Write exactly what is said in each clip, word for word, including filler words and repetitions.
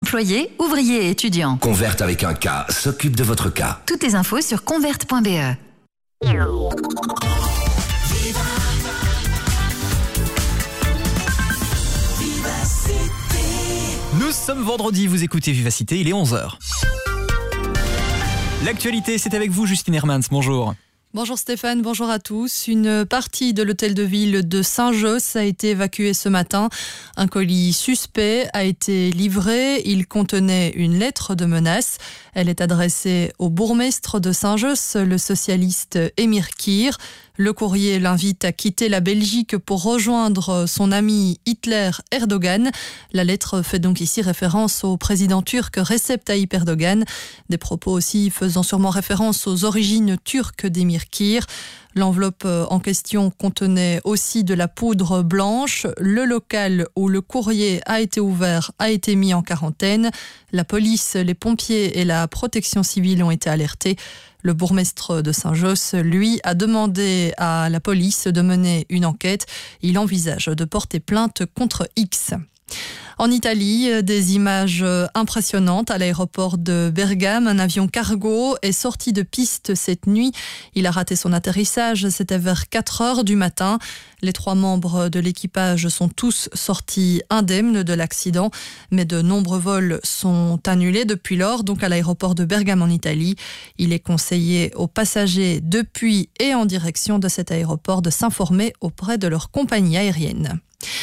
employés, ouvriers et étudiants. Convert avec un K s'occupe de votre cas. Toutes les infos sur convert point b e. Nous sommes vendredi, vous écoutez Vivacité, il est onze heures. L'actualité, c'est avec vous, Justine Hermans, bonjour. Bonjour Stéphane, bonjour à tous. Une partie de l'hôtel de ville de Saint-Josse a été évacuée ce matin. Un colis suspect a été livré. Il contenait une lettre de menace. Elle est adressée au bourgmestre de Saint-Josse, le socialiste Emir Kir. Le courrier l'invite à quitter la Belgique pour rejoindre son ami Hitler Erdogan. La lettre fait donc ici référence au président turc Recep Tayyip Erdogan. Des propos aussi faisant sûrement référence aux origines turques d'Emir Kir. L'enveloppe en question contenait aussi de la poudre blanche. Le local où le courrier a été ouvert a été mis en quarantaine. La police, les pompiers et la protection civile ont été alertés. Le bourgmestre de Saint-Josse, lui, a demandé à la police de mener une enquête. Il envisage de porter plainte contre X. En Italie, des images impressionnantes à l'aéroport de Bergame. Un avion cargo est sorti de piste cette nuit. Il a raté son atterrissage, c'était vers quatre heures du matin. Les trois membres de l'équipage sont tous sortis indemnes de l'accident, mais de nombreux vols sont annulés depuis lors, donc à l'aéroport de Bergame en Italie. Il est conseillé aux passagers depuis et en direction de cet aéroport de s'informer auprès de leur compagnie aérienne.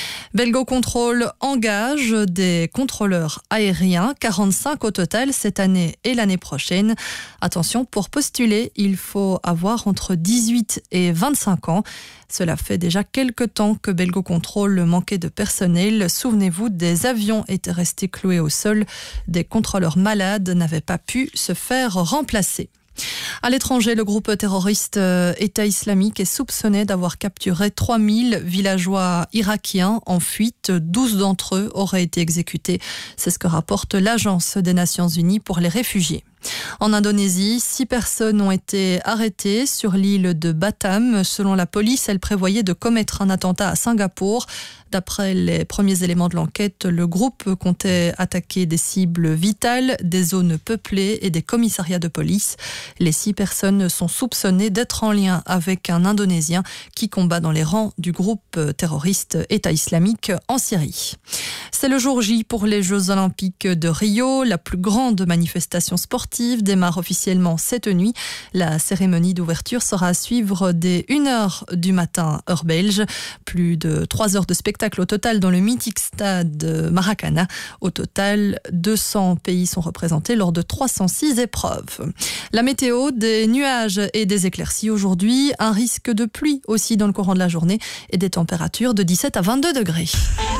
Belgocontrol engage des contrôleurs aériens, quarante-cinq au total cette année et l'année prochaine. Attention, pour postuler, il faut avoir entre dix-huit et vingt-cinq ans. Cela fait déjà quelques temps que Belgocontrol manquait de personnel. Souvenez-vous, des avions étaient restés cloués au sol. Des contrôleurs malades n'avaient pas pu se faire remplacer. À l'étranger, le groupe terroriste État islamique est soupçonné d'avoir capturé trois mille villageois irakiens en fuite. douze d'entre eux auraient été exécutés. C'est ce que rapporte l'Agence des Nations Unies pour les réfugiés. En Indonésie, six personnes ont été arrêtées sur l'île de Batam. Selon la police, elles prévoyaient de commettre un attentat à Singapour. D'après les premiers éléments de l'enquête, le groupe comptait attaquer des cibles vitales, des zones peuplées et des commissariats de police. Les six personnes sont soupçonnées d'être en lien avec un Indonésien qui combat dans les rangs du groupe terroriste État islamique en Syrie. C'est le jour J pour les Jeux Olympiques de Rio. La plus grande manifestation sportive démarre officiellement cette nuit. La cérémonie d'ouverture sera à suivre dès une heure du matin, heure belge. Plus de trois heures de spectacle au total dans le mythique stade Maracana. Au total, deux cents pays sont représentés lors de trois cent six épreuves. La météo, des nuages et des éclaircies aujourd'hui. Un risque de pluie aussi dans le courant de la journée et des températures de dix-sept à vingt-deux degrés.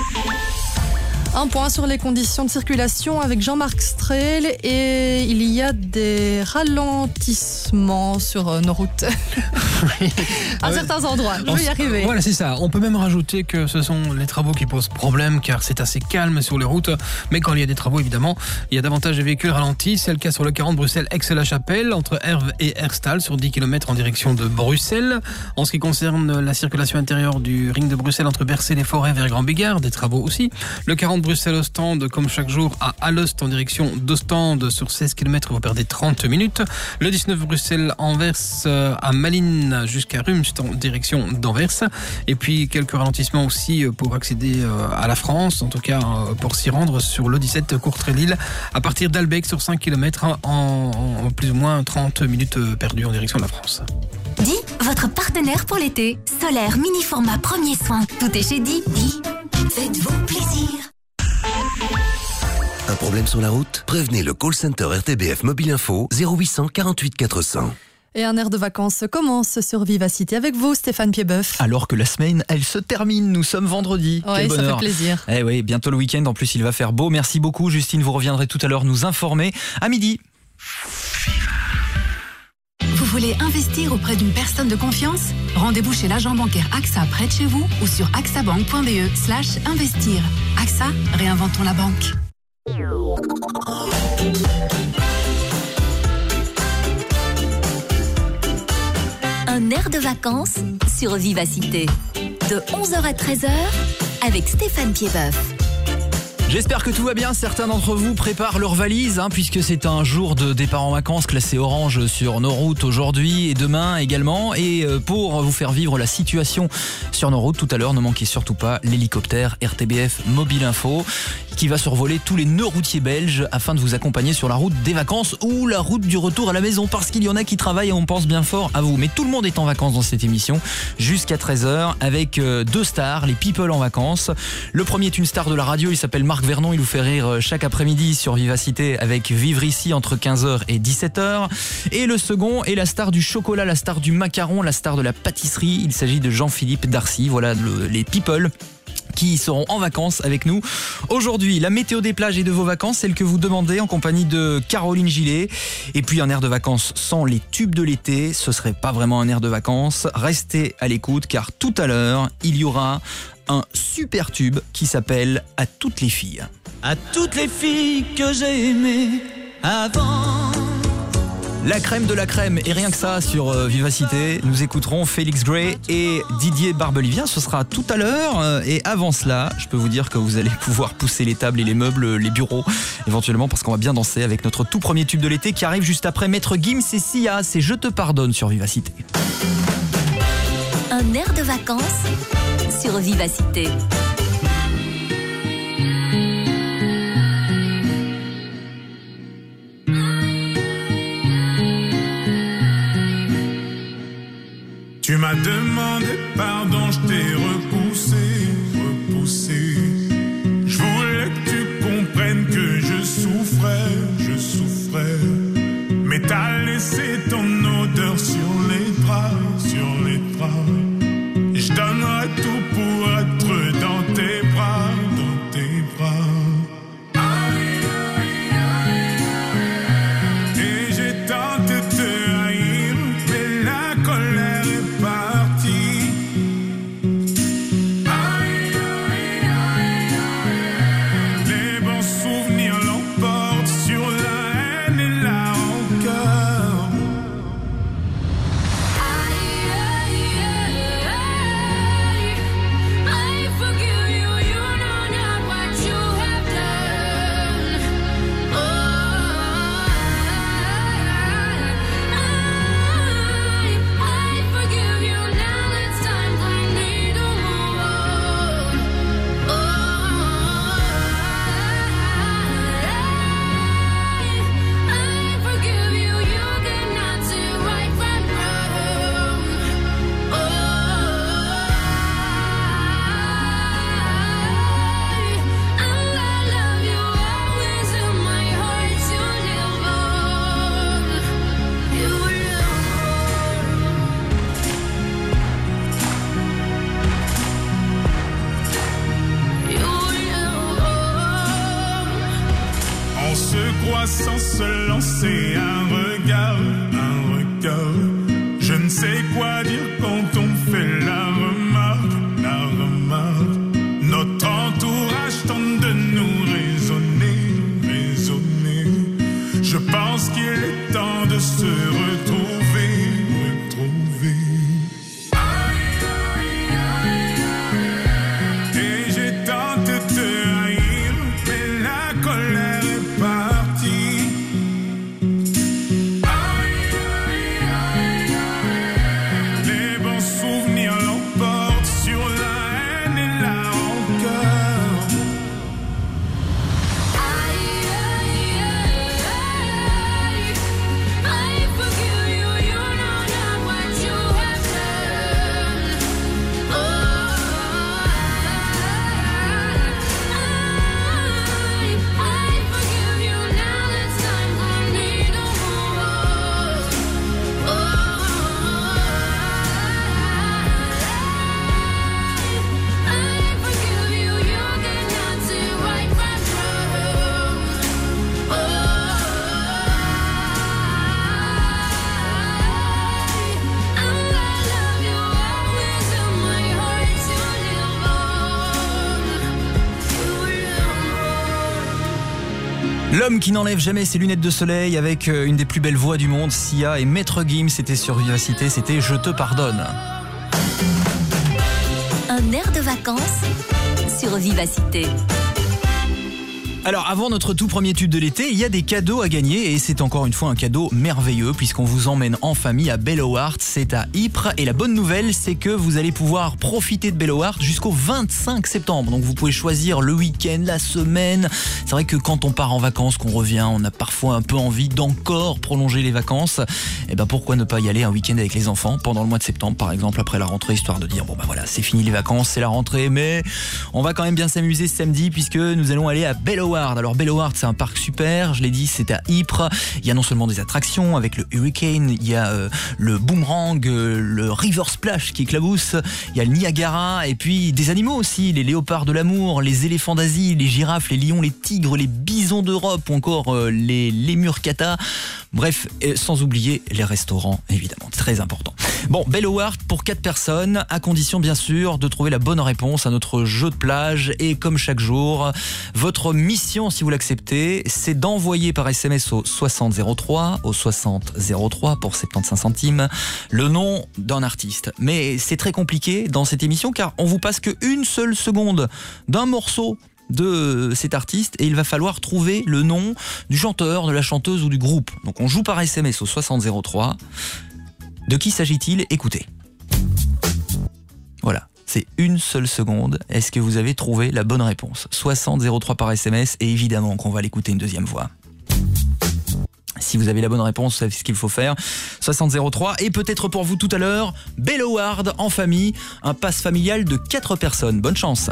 Un point sur les conditions de circulation avec Jean-Marc Strel et il y a des ralentissements sur nos routes oui. à ouais. certains endroits. Je vais y arriver. Voilà, c'est ça. On peut même rajouter que ce sont les travaux qui posent problème car c'est assez calme sur les routes. Mais quand il y a des travaux, évidemment, il y a davantage de véhicules ralentis. C'est le cas sur le quarante Bruxelles-Aix-la-Chapelle entre Herve et Herstal sur dix kilomètres en direction de Bruxelles. En ce qui concerne la circulation intérieure du ring de Bruxelles entre Bercé-les-Forêts vers Grand-Bigard, des travaux aussi. Le quarante Bruxelles-Ostende, comme chaque jour, à Alost en direction d'Ostende sur seize kilomètres, vous perdez trente minutes. Le dix-neuf Bruxelles-Anvers à Malines jusqu'à Rumst en direction d'Anvers. Et puis quelques ralentissements aussi pour accéder à la France, en tout cas pour s'y rendre sur le dix-sept Courtrai-Lille à partir d'Albec sur cinq kilomètres en, en plus ou moins trente minutes perdues en direction de la France. Di, votre partenaire pour l'été. Solaire, mini-format, premier soin. Tout est chez Di. Di, faites-vous plaisir. Un problème sur la route? Prévenez le call center R T B F Mobile Info zéro huit cent quarante-huit quatre cents. Et un air de vacances commence sur Vivacité avec vous, Stéphane Piedboeuf. Alors que la semaine, elle se termine. Nous sommes vendredi. Oui, Quel ça bonheur. fait plaisir. Eh oui, bientôt le week-end. En plus, il va faire beau. Merci beaucoup, Justine. Vous reviendrez tout à l'heure nous informer à midi. Vous voulez investir auprès d'une personne de confiance? Rendez-vous chez l'agent bancaire A X A près de chez vous ou sur axabank point b e slash investir. A X A, réinventons la banque. Un air de vacances sur Vivacité. De onze heures à treize heures avec Stéphane Piedboeuf. J'espère que tout va bien. Certains d'entre vous préparent leurs valises, hein, puisque c'est un jour de départ en vacances classé orange sur nos routes aujourd'hui et demain également. Et pour vous faire vivre la situation sur nos routes tout à l'heure, ne manquez surtout pas l'hélicoptère R T B F Mobile Info qui va survoler tous les nœuds routiers belges afin de vous accompagner sur la route des vacances ou la route du retour à la maison, parce qu'il y en a qui travaillent et on pense bien fort à vous. Mais tout le monde est en vacances dans cette émission jusqu'à treize heures avec deux stars, les people en vacances. Le premier est une star de la radio, il s'appelle Marc Vernon, il vous fait rire chaque après-midi sur Vivacité avec Vivre ici entre quinze heures et dix-sept heures. Et le second est la star du chocolat, la star du macaron, la star de la pâtisserie, il s'agit de Jean-Philippe Darcy. Voilà le, les people qui seront en vacances avec nous. Aujourd'hui, la météo des plages et de vos vacances, celle que vous demandez en compagnie de Caroline Gillet. Et puis un air de vacances sans les tubes de l'été, ce serait pas vraiment un air de vacances. Restez à l'écoute car tout à l'heure, il y aura un super tube qui s'appelle « À toutes les filles ». À toutes les filles que j'ai aimées avant. La crème de la crème, et rien que ça sur euh, Vivacité, nous écouterons Félix Gray et Didier Barbelivien, ce sera tout à l'heure. Euh, et avant cela, je peux vous dire que vous allez pouvoir pousser les tables et les meubles, les bureaux, éventuellement, parce qu'on va bien danser avec notre tout premier tube de l'été qui arrive juste après Maître Gims et Sia, c'est Je te pardonne sur Vivacité. Un air de vacances sur Vivacité. Tu m'as demandé pardon, je t'ai repoussé, repoussé. Je voulais que tu comprennes que je souffrais, je souffrais. Mais t'as laissé ton odeur sur les draps, sur les draps. Je donnerai tout pour être dans tes bras, dans tes bras. Et j'ai tenté de te haïr, mais la colère est partie. Les bons souvenirs l'emportent sur la haine et la rancœur. Sans se lancer un regard, un regard. Je ne sais quoi dire quand on fait la remarque, la remarque. Notre entourage tente de nous raisonner, raisonner. Je pense qu'il est temps de se retrouver, retrouver. Et j'ai tenté de te haïr, mais la colère est partie. L'homme qui n'enlève jamais ses lunettes de soleil avec une des plus belles voix du monde, Sia et Maître Gims, c'était sur Vivacité, c'était Je te pardonne. Un air de vacances sur Vivacité. Alors avant notre tout premier tube de l'été, il y a des cadeaux à gagner et c'est encore une fois un cadeau merveilleux puisqu'on vous emmène en famille à Bellewaerde, c'est à Ypres et la bonne nouvelle c'est que vous allez pouvoir profiter de Bellewaerde jusqu'au vingt-cinq septembre. Donc vous pouvez choisir le week-end, la semaine. C'est vrai que quand on part en vacances, qu'on revient, on a parfois un peu envie d'encore prolonger les vacances. Et ben pourquoi ne pas y aller un week-end avec les enfants pendant le mois de septembre par exemple après la rentrée, histoire de dire bon ben voilà c'est fini les vacances, c'est la rentrée mais on va quand même bien s'amuser ce samedi puisque nous allons aller à Bellewaerde. Alors Bellewaerde c'est un parc super, je l'ai dit c'est à Ypres, il y a non seulement des attractions avec le Hurricane, il y a euh, le boomerang, euh, le River Splash qui éclabousse, il y a le Niagara et puis des animaux aussi, les léopards de l'amour, les éléphants d'Asie, les girafes, les lions, les tigres, les bisons d'Europe ou encore euh, les lémurs kata. Bref, sans oublier les restaurants évidemment, très important. Bon, Bellewaerde pour quatre personnes, à condition bien sûr de trouver la bonne réponse à notre jeu de plage et comme chaque jour, votre mission si vous l'acceptez, c'est d'envoyer par S M S au soixante zéro trois, au soixante zéro trois pour soixante-quinze centimes, le nom d'un artiste. Mais c'est très compliqué dans cette émission car on vous passe qu'une seule seconde d'un morceau de cet artiste et il va falloir trouver le nom du chanteur, de la chanteuse ou du groupe. Donc on joue par S M S au soixante zéro trois. De qui s'agit-il ? Écoutez. Voilà, c'est une seule seconde. Est-ce que vous avez trouvé la bonne réponse ? soixante zéro trois par S M S et évidemment qu'on va l'écouter une deuxième fois. Si vous avez la bonne réponse, vous savez ce qu'il faut faire. soixante zéro trois et peut-être pour vous tout à l'heure, Bellewaerde en famille, un pass familial de quatre personnes. Bonne chance.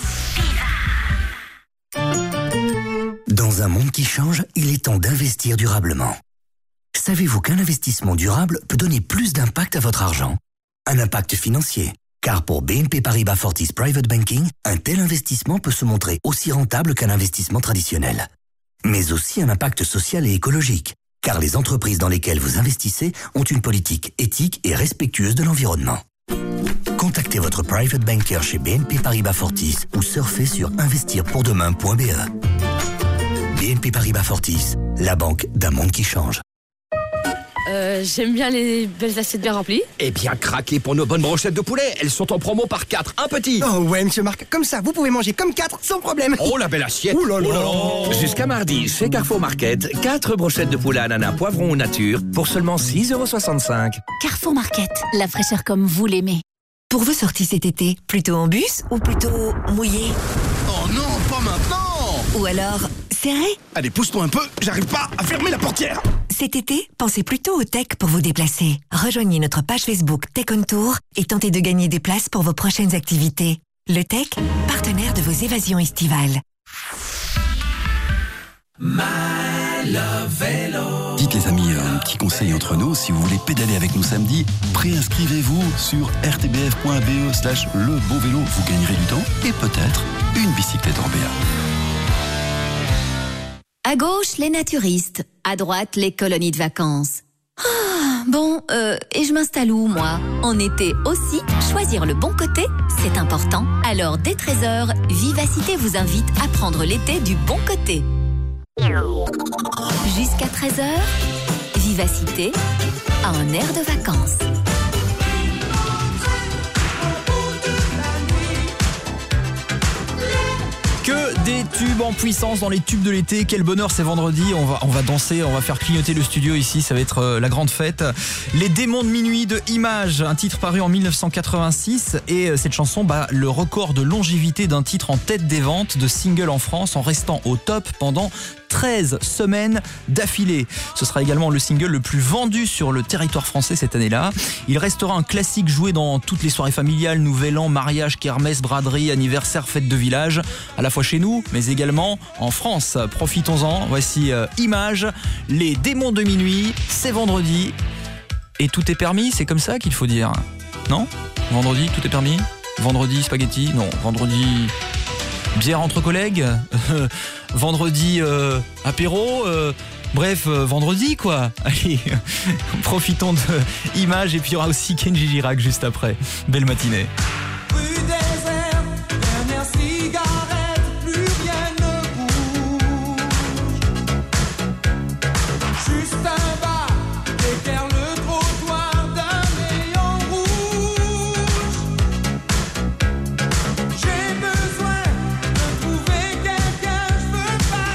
Dans un monde qui change, il est temps d'investir durablement. Savez-vous qu'un investissement durable peut donner plus d'impact à votre argent ? Un impact financier. Car pour B N P Paribas Fortis Private Banking, un tel investissement peut se montrer aussi rentable qu'un investissement traditionnel. Mais aussi un impact social et écologique. Car les entreprises dans lesquelles vous investissez ont une politique éthique et respectueuse de l'environnement. Contactez votre private banker chez B N P Paribas Fortis ou surfez sur investir pour demain point b e. B N P Paribas Fortis, la banque d'un monde qui change. Euh, j'aime bien les belles assiettes bien remplies. Eh bien, craquez pour nos bonnes brochettes de poulet. Elles sont en promo par quatre, un petit. Oh ouais, monsieur Marc, comme ça, vous pouvez manger comme quatre sans problème. Oh, la belle assiette. Ouh là là. Oh là là. Jusqu'à mardi, chez Carrefour Market, quatre brochettes de poulet ananas poivron ou nature pour seulement six euros soixante-cinq. Carrefour Market, la fraîcheur comme vous l'aimez. Pour vos sorties cet été, plutôt en bus ou plutôt mouillé ? Oh non, pas maintenant. Ou alors, serré ? Allez, pousse-toi un peu, j'arrive pas à fermer la portière. Cet été, pensez plutôt au tech pour vous déplacer. Rejoignez notre page Facebook Tech on Tour et tentez de gagner des places pour vos prochaines activités. Le Tech, partenaire de vos évasions estivales. My Love Vélo. Dites les amis, un petit conseil entre nous, si vous voulez pédaler avec nous samedi, préinscrivez-vous sur r t b f point b e slash le bon vélo. Vous gagnerez du temps et peut-être une bicyclette en B A. À gauche, les naturistes. À droite, les colonies de vacances. Ah, bon, euh, et je m'installe où, moi ? En été aussi, choisir le bon côté, c'est important. Alors, dès treize heures, Vivacité vous invite à prendre l'été du bon côté. Jusqu'à treize heures, Vivacité a un air de vacances. Que des tubes en puissance dans les tubes de l'été. Quel bonheur, c'est vendredi. On va, on va danser, on va faire clignoter le studio ici. Ça va être euh, la grande fête. Les démons de minuit de Image, un titre paru en dix-neuf cent quatre-vingt-six. Et euh, cette chanson bat le record de longévité d'un titre en tête des ventes de singles en France en restant au top pendant treize semaines d'affilée. Ce sera également le single le plus vendu sur le territoire français cette année-là. Il restera un classique joué dans toutes les soirées familiales, nouvel an, mariage, kermesse, braderie, anniversaire, fête de village, à la fois chez nous, mais également en France. Profitons-en. Voici euh, Image, les démons de minuit, c'est vendredi. Et tout est permis, c'est comme ça qu'il faut dire. Non ? Vendredi, tout est permis ? Vendredi, spaghetti ? Non, vendredi... bière entre collègues, euh, vendredi euh, apéro, euh, bref, euh, vendredi quoi. Allez, profitons de Image et puis il y aura aussi Kenji Girac juste après. Belle matinée. Rue désert, dernière cigarette, plus rien ne bouge. Juste un bar, éclaire le trottoir d'un néon rouge. J'ai besoin de trouver quelqu'un, je veux pas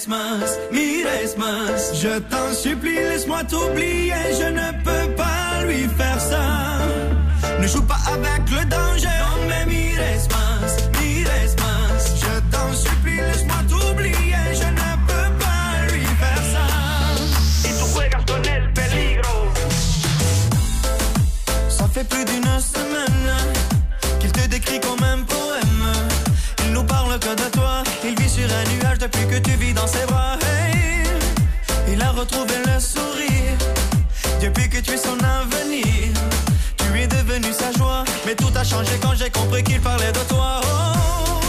más, mires más. Je t'en supplie, laisse-moi t'oublier. Je ne peux pas lui faire ça. Ne joue pas avec le danger. Non mais mires más, mires más. Je t'en supplie, laisse-moi t'oublier. Je ne peux pas lui faire ça. Y tu juegas con el peligro. Ça fait plus d'une semaine qu'il te décrit comme un poème. Il nous parle que de toi. Il vit sur un nuage depuis que tu vis dans ses bras. Hey, il a retrouvé le sourire depuis que tu es son avenir. Tu es devenu sa joie, mais tout a changé quand j'ai compris qu'il parlait de toi. Oh,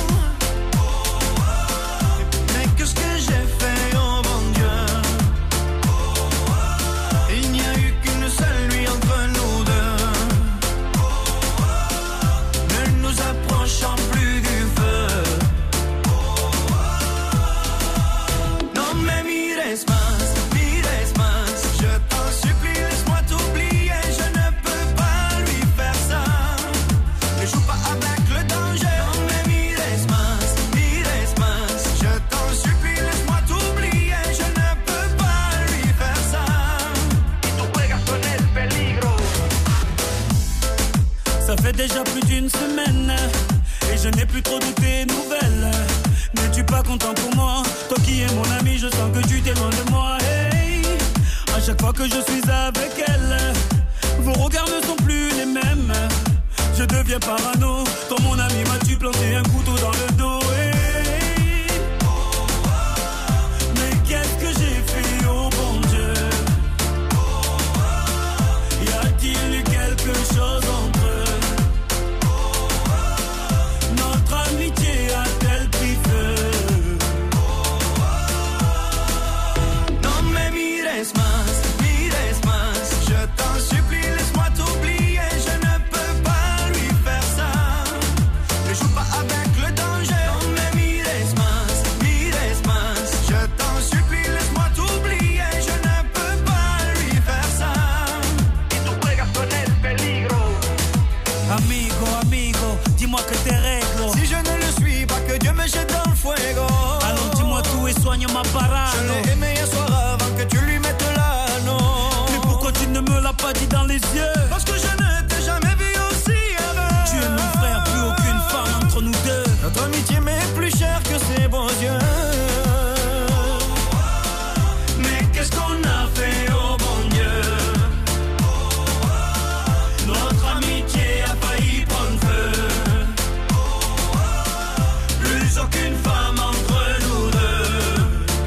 mais qu'est-ce que j'ai fait, oh mon Dieu. Il n'y a eu qu'une seule nuit entre nous deux. Ne nous approchons plus du feu. Non mais mires más, mires más. Je t'en supplie, laisse-moi t'oublier. Je ne peux pas lui faire ça. Ne joue pas avec le danger. Non mais mires más, mires más. Je t'en supplie, laisse-moi t'oublier. Je ne peux pas lui faire ça. Y tu juegas con el peligro. Ça fait déjà plus d'une semaine et je n'ai plus trop de tes nouvelles. N'es-tu pas content pour moi? Toi qui es mon ami, je sens que tu t'éloignes de moi. Hey, à chaque fois que je suis avec elle, vos regards ne sont plus les mêmes. Je deviens parano. Toi mon ami, m'as-tu planté un couteau dans le dos? Hey, mais qu'est-ce que j'ai fait, oh bon Dieu? Y a-t-il eu quelque chose entre eux? Notre amitié a-t-elle pris feu? Non mais mires más, mires más. Je t'en supplie, laisse-moi t'oublier. Je ne peux pas lui faire ça. Ne joue pas avec le danger. Non mais mires más, mires más. Je t'en supplie, laisse-moi t'oublier. Je ne peux pas lui faire ça. Y tu juegas con el peligro. Amigo, amigo, dis-moi que t'es réglo. Si je ne le suis pas, que Dieu me jette dans le fuego. Alors dis-moi tout et soigne ma parano. Je l'ai aimé un soir avant que tu lui mettes l'anneau. Mais pourquoi tu ne me l'as pas dit dans les yeux? Parce que je ne t'ai jamais vu aussi heureux. Tu es mon frère, plus aucune femme entre nous deux. Notre amitié m'est plus chère que ses beaux yeux. Mais qu'est-ce qu'on a fait, oh bon Dieu? Notre amitié a failli prendre feu. Plus aucune femme entre nous deux.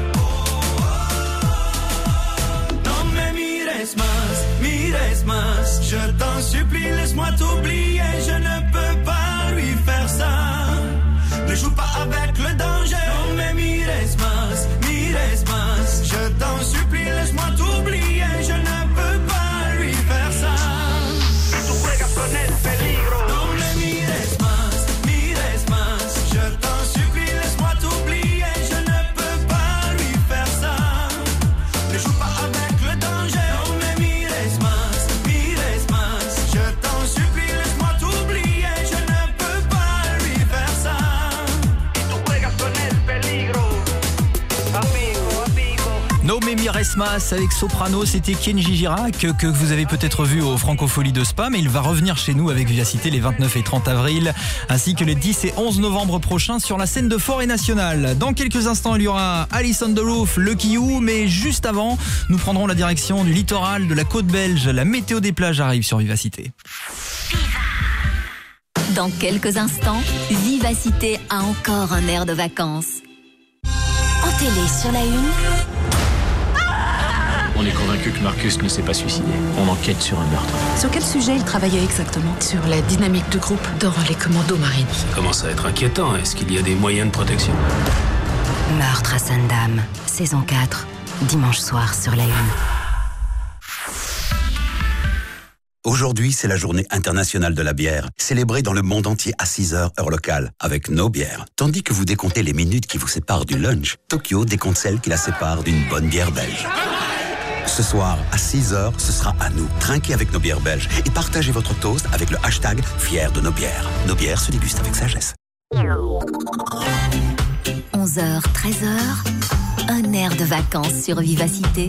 Non mais mires más, mires más. Je t'en supplie, laisse-moi t'oublier. Je ne peux pas lui faire ça. Ne joue pas avec le danger. Non mais mires más, mires más. Je t'en supplie, laisse-moi t'oublier. Je ne peux pas lui faire ça. Tu juegas con el peligro. Non mais mires más, mires más. Je t'en supplie, laisse-moi t'oublier. Je ne peux pas lui faire ça. Ne joue pas avec le danger. Non mais mires más, mires más. Je t'en supplie, laisse-moi t'oublier. Je ne peux pas lui faire ça. Y tu juegas con el peligro. Amigo, amigo. No Me Mires Más avec Soprano, c'était Kenji Girac que, que vous avez peut-être vu au Francophonie de Spa, mais il va revenir chez nous avec Vivacité les vingt-neuf et trente avril, ainsi que les dix et onze novembre prochains sur la scène de Forêt Nationale. Dans quelques instants, il y aura Alice on the Roof, Lucky You, mais juste avant, nous prendrons la direction du littoral de la côte belge. La météo des plages arrive sur Vivacité. Dans quelques instants, Vivacité a encore un air de vacances. En télé sur la une, On est convaincu que Marcus ne s'est pas suicidé. On enquête sur un meurtre. Sur quel sujet il travaillait exactement? Sur la dynamique de groupe dans les commandos marines. Ça commence à être inquiétant. Est-ce qu'il y a des moyens de protection? Meurtre à Sainte-Dame, saison quatre, dimanche soir sur la une. Aujourd'hui, c'est la journée internationale de la bière, célébrée dans le monde entier à six heures, heure locale, avec nos bières. Tandis que vous décomptez les minutes qui vous séparent du lunch, Tokyo décompte celles qui la séparent d'une bonne bière belge. Ce soir, à six heures, ce sera à nous. Trinquez avec nos bières belges et partagez votre toast avec le hashtag Fier de nos bières. Nos bières se dégustent avec sagesse. onze heures, treize heures. Un air de vacances sur Vivacité.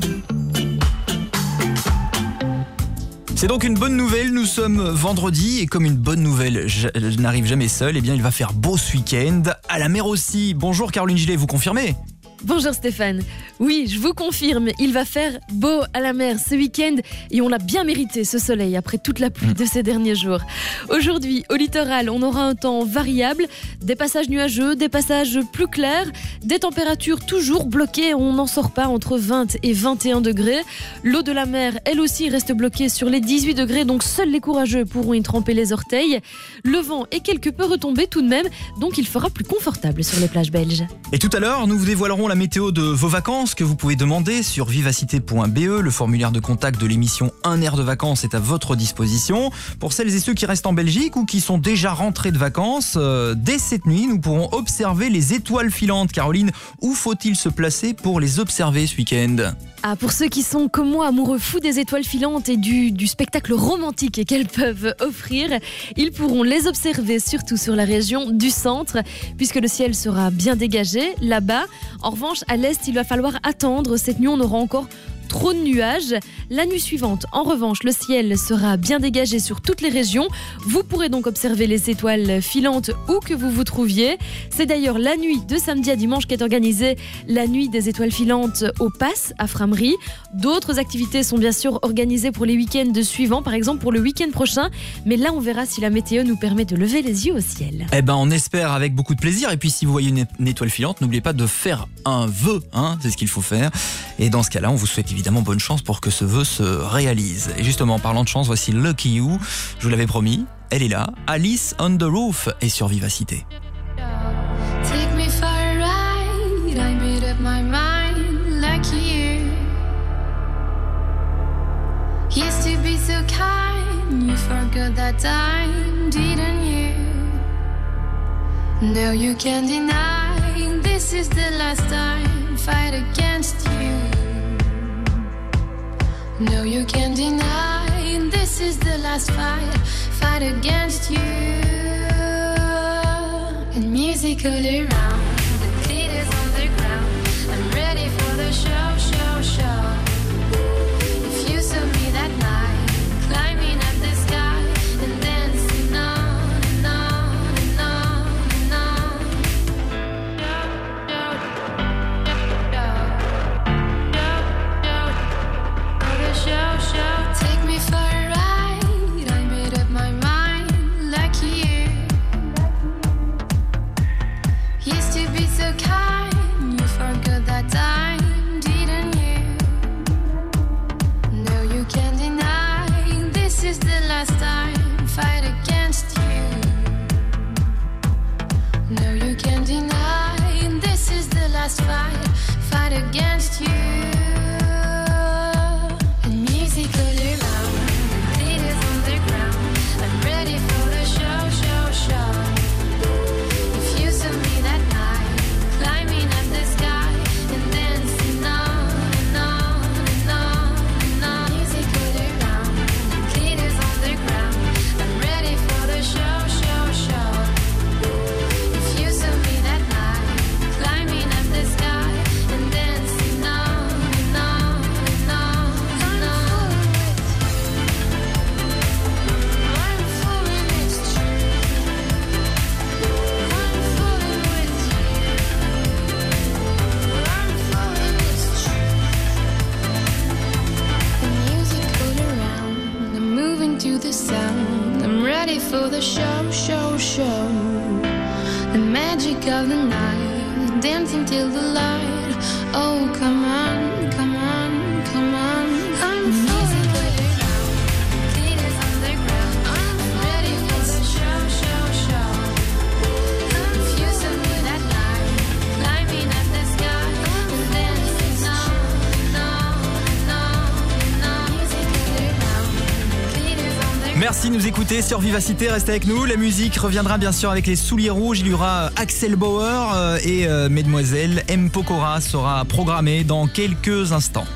C'est donc une bonne nouvelle, nous sommes vendredi et comme une bonne nouvelle je, je n'arrive jamais seule, eh bien il va faire beau ce week-end, à la mer aussi. Bonjour Caroline Gillet, vous confirmez ? Bonjour Stéphane. Oui, je vous confirme, il va faire beau à la mer ce week-end et on l'a bien mérité ce soleil après toute la pluie de ces derniers jours. Aujourd'hui, au littoral, on aura un temps variable, des passages nuageux, des passages plus clairs, des températures toujours bloquées, on n'en sort pas entre vingt et vingt et un degrés. L'eau de la mer, elle aussi, reste bloquée sur les dix-huit degrés, donc seuls les courageux pourront y tremper les orteils. Le vent est quelque peu retombé tout de même, donc il fera plus confortable sur les plages belges. Et tout à l'heure, nous vous dévoilerons la météo de vos vacances que vous pouvez demander sur vivacité point b e. Le formulaire de contact de l'émission Un air de vacances est à votre disposition. Pour celles et ceux qui restent en Belgique ou qui sont déjà rentrés de vacances, euh, dès cette nuit, nous pourrons observer les étoiles filantes. Caroline, où faut-il se placer pour les observer ce week-end ? Ah, pour ceux qui sont comme moi amoureux fous des étoiles filantes et du, du spectacle romantique qu'elles peuvent offrir, ils pourront les observer surtout sur la région du centre puisque le ciel sera bien dégagé là-bas. En revanche, à l'est, il va falloir attendre. Cette nuit, on aura encore trop de nuages. La nuit suivante, en revanche, le ciel sera bien dégagé sur toutes les régions. Vous pourrez donc observer les étoiles filantes où que vous vous trouviez. C'est d'ailleurs la nuit de samedi à dimanche qu'est organisée la nuit des étoiles filantes au Pass à Frameries. D'autres activités sont bien sûr organisées pour les week-ends suivants, par exemple pour le week-end prochain. Mais là, on verra si la météo nous permet de lever les yeux au ciel. Eh ben, on espère avec beaucoup de plaisir. Et puis, si vous voyez une, une étoile filante, n'oubliez pas de faire un vœu. Hein, c'est ce qu'il faut faire. Et dans ce cas-là, on vous souhaite évidemment bonne chance pour que ce vœu se réalise. Et justement, en parlant de chance, voici Lucky You. Je vous l'avais promis, elle est là. Alice on the Roof est sur Vivacité. Take me for a ride, I made up my mind, lucky you. Used to be so kind, you forgot that time, didn't you? No, you can't deny, this is the last time, fight against you. No, you can't deny, this is the last fight, fight against you. And music all around, the glitters on the ground. I'm ready for the show, show, show. If you saw me that night, climbing up the sky and dancing on and on and on and on. For the show, show. Take me for a ride, I made up my mind, lucky you. Used to be so kind, you forgot that time, didn't you? No, you can't deny, this is the last time, fight against you. No, you can't deny, this is the last fight, fight against you. And music all around, the glitters on the ground. I'm ready for the show, show, show. If you saw me that night, climbing up the sky and dancing on and on and on and on. Music all around, the glitters on the ground. I'm ready for the show, show, show. If you saw me that night, climbing up the sky and dancing on and on and on and on. I'm falling, it's true. I'm falling with you. I'm falling, it's true. The music all around, I'm moving to the sound. I'm ready for the show, show, show. The magic of the night, dancing till the light. Oh, come on, come on, come on. I'm falling all around, glitters on the ground. I'm ready for the show, show, show. If you saw me that night, climbing up the sky and dancing on and on and on and on. Music all around, glitters on the ground. Merci de nous écouter sur Vivacité, restez avec nous. La musique reviendra bien sûr avec les souliers rouges. Il y aura Axel Bauer euh, et euh, Mesdemoiselles M. Pokora sera programmée dans quelques instants.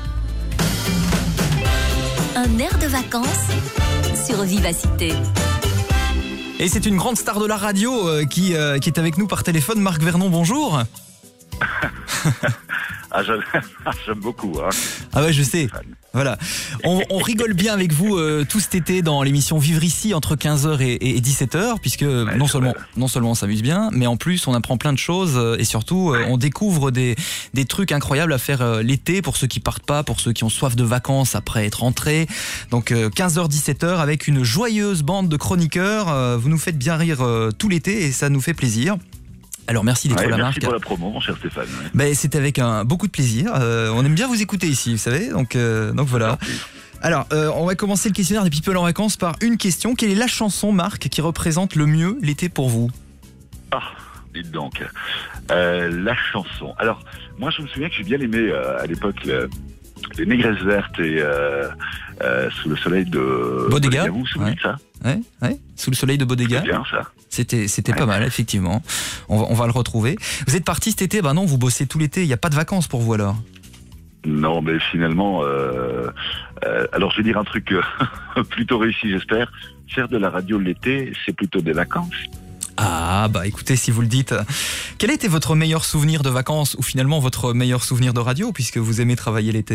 Un air de vacances sur Vivacité. Et c'est une grande star de la radio euh, qui, euh, qui est avec nous par téléphone. Marc Vernon, bonjour. Ah, j'aime, j'aime beaucoup. Hein. Ah ouais, je sais. Voilà. On, on rigole bien avec vous euh, tout cet été dans l'émission Vivre ici entre quinze heures et, et dix-sept heures, puisque ouais, non seulement vrai. non seulement on s'amuse bien, mais en plus on apprend plein de choses euh, et surtout euh, on découvre des des trucs incroyables à faire euh, l'été pour ceux qui partent pas, pour ceux qui ont soif de vacances après être rentrés. Donc euh, quinze heures dix-sept heures avec une joyeuse bande de chroniqueurs. Euh, vous nous faites bien rire euh, tout l'été et ça nous fait plaisir. Alors merci d'être ouais, la merci marque. Merci pour la promo, mon cher Stéphane. Ouais. Ben, c'était avec un, beaucoup de plaisir. Euh, on aime bien vous écouter ici, vous savez. Donc, euh, donc voilà. Alors, euh, on va commencer le questionnaire des People en vacances par une question. Quelle est la chanson, Marc, qui représente le mieux l'été pour vous ? Ah, dites donc. Euh, la chanson. Alors, moi, je me souviens que j'ai bien aimé euh, à l'époque le, les Négresses vertes et euh, euh, Sous le soleil de Bodega. Vous vous souvenez ouais. de ça ? Ouais, ouais. Sous le soleil de Bodega. C'est bien ça. C'était, c'était ouais. pas mal, effectivement. On va, on va le retrouver. Vous êtes parti cet été ? Bah non, vous bossez tout l'été. Il n'y a pas de vacances pour vous alors ? Non, mais finalement, euh, euh, alors je vais dire un truc euh, plutôt réussi, j'espère. Faire de la radio l'été, c'est plutôt des vacances. Ah, bah écoutez, si vous le dites. Quel était votre meilleur souvenir de vacances ou finalement votre meilleur souvenir de radio puisque vous aimez travailler l'été ?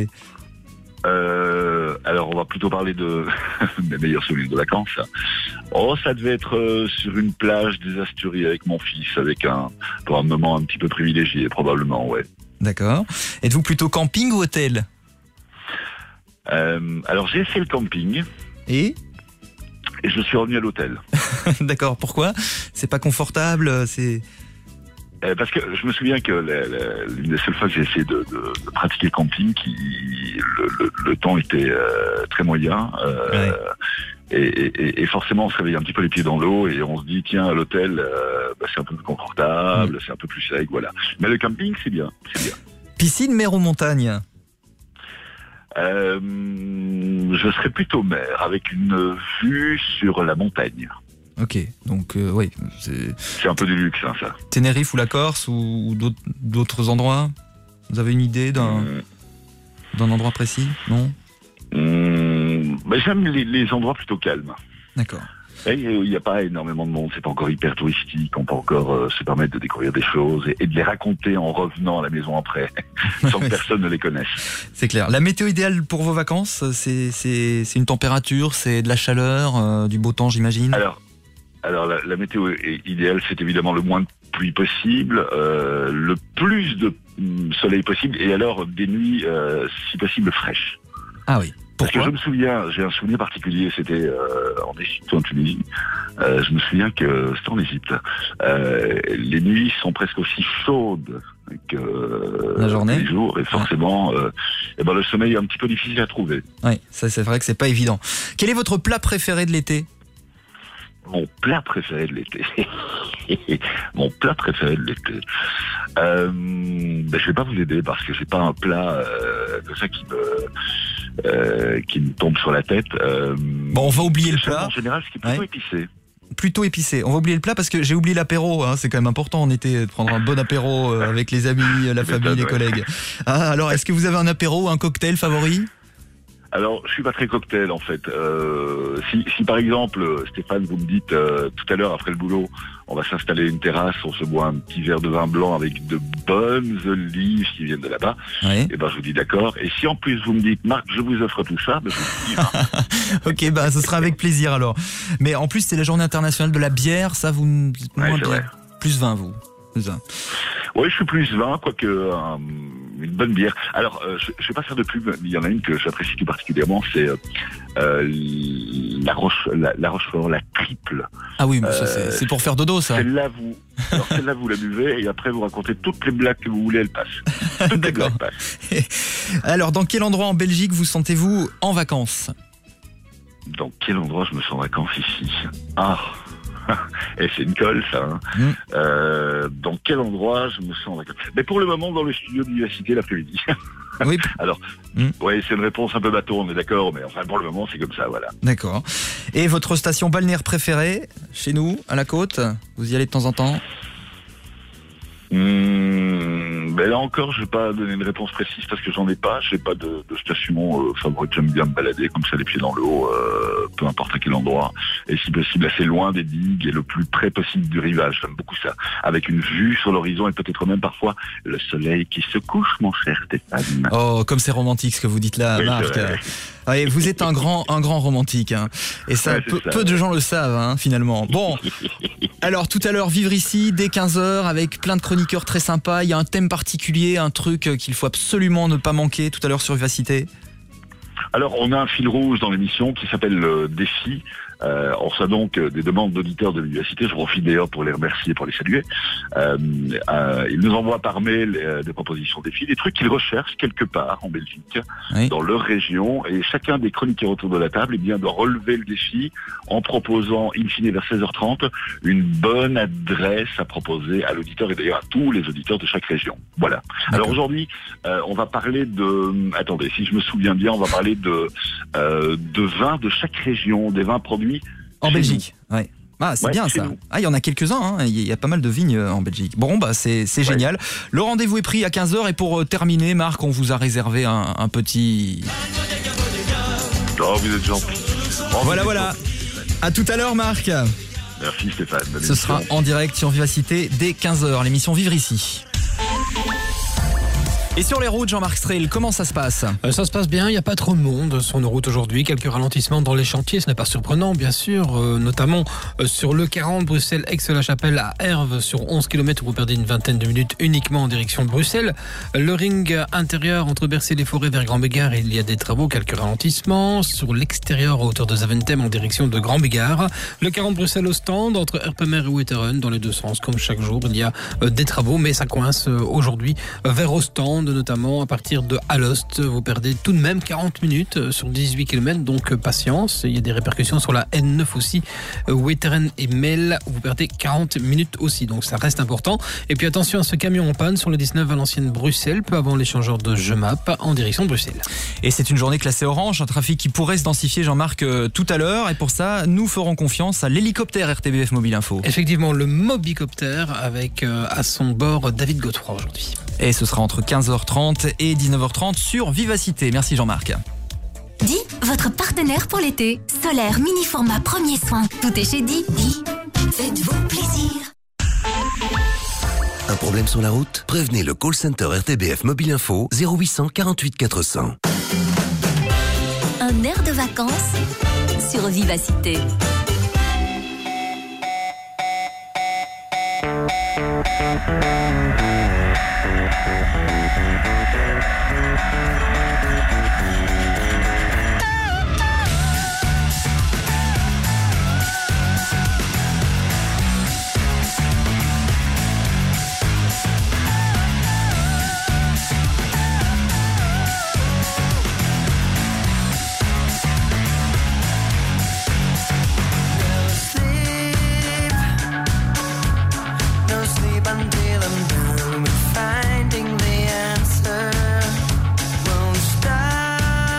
Euh, alors on va plutôt parler de mes meilleurs souvenirs de vacances. Oh, ça devait être euh, sur une plage des Asturies avec mon fils, avec un, pour un moment un petit peu privilégié, probablement, ouais. D'accord. Êtes-vous plutôt camping ou hôtel ? euh, Alors j'ai fait le camping. Et Et je suis revenu à l'hôtel. D'accord, pourquoi ? C'est pas confortable, c'est... Euh, parce que je me souviens que la, la, l'une des seules fois que j'ai essayé de, de, de pratiquer le camping, qui, le, le, le temps était euh, très moyen. Euh, ouais. et, et, et forcément, on se réveille un petit peu les pieds dans l'eau et on se dit, tiens, à l'hôtel, euh, bah, c'est un peu plus confortable, mmh. c'est un peu plus sec, voilà. Mais le camping, c'est bien, c'est bien. Piscine, mer ou montagne ? euh, Je serais plutôt mer, avec une vue sur la montagne. Ok, donc euh, oui. C'est... c'est un peu du luxe, hein, ça. Tenerife ou la Corse ou, ou d'autres, d'autres endroits ? Vous avez une idée d'un, mmh. d'un endroit précis ? Non ? mmh, bah, J'aime les, les endroits plutôt calmes. D'accord. Il n'y a pas énormément de monde, c'est pas encore hyper touristique, on peut encore euh, se permettre de découvrir des choses et, et de les raconter en revenant à la maison après, sans que personne ne les connaisse. C'est clair. La météo idéale pour vos vacances, c'est, c'est, c'est une température, c'est de la chaleur, euh, du beau temps, j'imagine ? Alors, Alors la, la météo idéale, c'est évidemment le moins de pluie possible, euh, le plus de soleil possible, et alors des nuits, euh, si possible, fraîches. Ah oui. Parce Pourquoi ? que je me souviens, j'ai un souvenir particulier, c'était euh, en Égypte ou en Tunisie. Euh, je me souviens que c'était en Égypte. Euh, les nuits sont presque aussi chaudes que la journée, les jours, et forcément, euh, et ben le sommeil est un petit peu difficile à trouver. Oui, ça c'est vrai que c'est pas évident. Quel est votre plat préféré de l'été ? Mon plat préféré de l'été. Mon plat préféré de l'été. Euh, ben je vais pas vous aider parce que j'ai pas un plat euh, de ça qui me euh, qui me tombe sur la tête. Euh, bon, on va oublier le plat. En général, ce qui est plutôt ouais. épicé. Plutôt épicé. On va oublier le plat parce que j'ai oublié l'apéro. Hein. C'est quand même important en été de prendre un bon apéro euh, avec les amis, la famille, les ouais. collègues. Ah, alors, est-ce que vous avez un apéro ou un cocktail favori ? Alors, je suis pas très cocktail en fait. Euh, si, si par exemple, Stéphane, vous me dites euh, tout à l'heure après le boulot, on va s'installer à une terrasse, on se boit un petit verre de vin blanc avec de bonnes olives qui viennent de là-bas, oui. et ben je vous dis d'accord. Et si en plus vous me dites, Marc, je vous offre tout ça, ben je vous dis. Hein. Ok, bah ce sera avec plaisir alors. Mais en plus, c'est la journée internationale de la bière, ça vous me dites ouais, moins bien. Plus vin, vous. Plus vin. Oui, je suis plus vin, quoique euh, une bonne bière. Alors, euh, je ne vais pas faire de pub, mais il y en a une que j'apprécie tout particulièrement, c'est euh, la Roche, la, la Rochefort, la triple. Ah oui, mais ça, c'est, c'est pour faire dodo, ça. Celle-là, vous, alors celle-là, vous la buvez et après vous racontez toutes les blagues que vous voulez, elle passe. Toutes D'accord. Les blagues passent. Alors, dans quel endroit en Belgique vous sentez-vous en vacances ? Dans quel endroit je me sens en vacances ici ? Ah. Et c'est une colle, ça. Hein. Mmh. Euh, dans quel endroit je me sens en vacances ? Mais pour le moment, dans le studio de l'université l'après-midi. Oui. Alors, mmh. ouais, c'est une réponse un peu bateau, on est d'accord, mais enfin pour le moment, c'est comme ça, voilà. D'accord. Et votre station balnéaire préférée, chez nous, à la côte ? Vous y allez de temps en temps ? Mmh, ben, Ben là encore, je vais pas donner une réponse précise parce que j'en ai pas. J'ai pas de, de station euh, favorite. J'aime bien me balader comme ça, les pieds dans l'eau, euh, peu importe à quel endroit, et si possible assez loin des digues et le plus près possible du rivage. J'aime beaucoup ça, avec une vue sur l'horizon et peut-être même parfois le soleil qui se couche, mon cher Stéphane. Oh, comme c'est romantique ce que vous dites là, Oui, Marc. c'est vrai. Ouais, vous êtes un grand, un grand romantique, hein. Et ça, Ouais, peu, c'est ça, peu ouais. de gens le savent, hein, finalement. Bon, alors tout à l'heure, vivre ici dès quinze heures avec plein de chroniqueurs très sympas. Il y a un thème particulier, un truc qu'il faut absolument ne pas manquer tout à l'heure sur Vivacité. Alors, on a un fil rouge dans l'émission qui s'appelle le défi. Euh, on reçoit donc euh, des demandes d'auditeurs de l'université. Je profite d'ailleurs pour les remercier, pour les saluer. Euh, euh, ils nous envoient par mail euh, des propositions défis, des trucs qu'ils recherchent quelque part en Belgique, oui. dans leur région. Et chacun des chroniqueurs autour de la table, eh bien, doit relever le défi en proposant, in fine, vers seize heures trente, une bonne adresse à proposer à l'auditeur et d'ailleurs à tous les auditeurs de chaque région. Voilà. Alors aujourd'hui, euh, on va parler de... Attendez, si je me souviens bien, on va parler de, euh, de vins de chaque région, des vins produits En Belgique, ouais. Ah, c'est Ouais, bien chez ça. nous. Ah, il y en a quelques-uns, hein. Il y a pas mal de vignes en Belgique. Bon, bah c'est c'est génial. Le rendez-vous est pris à quinze heures et pour terminer, Marc, on vous a réservé un, un petit... Oh, vous êtes gentil. Oh, Voilà, vous êtes voilà. gentil. À tout à l'heure, Marc. Merci Stéphane. Bonne Ce sera émission. en direct sur Vivacité dès quinze heures, l'émission Vivre ici. Et sur les routes, Jean-Marc Strehl, comment ça se passe ? Euh, Ça se passe bien, il n'y a pas trop de monde sur nos routes aujourd'hui. Quelques ralentissements dans les chantiers, ce n'est pas surprenant, bien sûr. Euh, notamment euh, sur le quarante Bruxelles-Aix-la-Chapelle à Herve, sur onze kilomètres, où vous perdez une vingtaine de minutes uniquement en direction de Bruxelles. Le ring intérieur entre Bercé-les-Forêts vers Grand-Bégard, il y a des travaux, quelques ralentissements. Sur l'extérieur, à hauteur de Zaventem, en direction de Grand-Bégard. Le quarante Bruxelles-Ostende, entre Erpemer et Wetteren, dans les deux sens, comme chaque jour. Il y a euh, des travaux, mais ça coince euh, aujourd'hui euh, vers Ostende, notamment à partir de Alost. Vous perdez tout de même quarante minutes sur dix-huit kilomètres, donc euh, patience. Il y a des répercussions sur la N neuf aussi, euh, Wetteren et Mel, vous perdez quarante minutes aussi, donc ça reste important. Et puis attention à ce camion en panne sur le dix-neuf Valenciennes-Bruxelles, peu avant l'échangeur de Gemap, en direction de Bruxelles. Et c'est une journée classée orange, un trafic qui pourrait se densifier, Jean-Marc, euh, tout à l'heure. Et pour ça, nous ferons confiance à l'hélicoptère R T B F Mobile Info. Effectivement, le Mobicoptère avec euh, à son bord David Godefroy aujourd'hui. Et ce sera entre quinze heures trente et dix-neuf heures trente sur Vivacité. Merci Jean-Marc. Di, votre partenaire pour l'été. Solaire, mini-format, premier soin. Tout est chez Di. Di, faites-vous plaisir. Un problème sur la route ? Prévenez le call center R T B F Mobile Info zéro huit cent quarante-huit quatre cents. Un air de vacances sur Vivacité. No sleep until I'm done with finding the answer. Won't stop.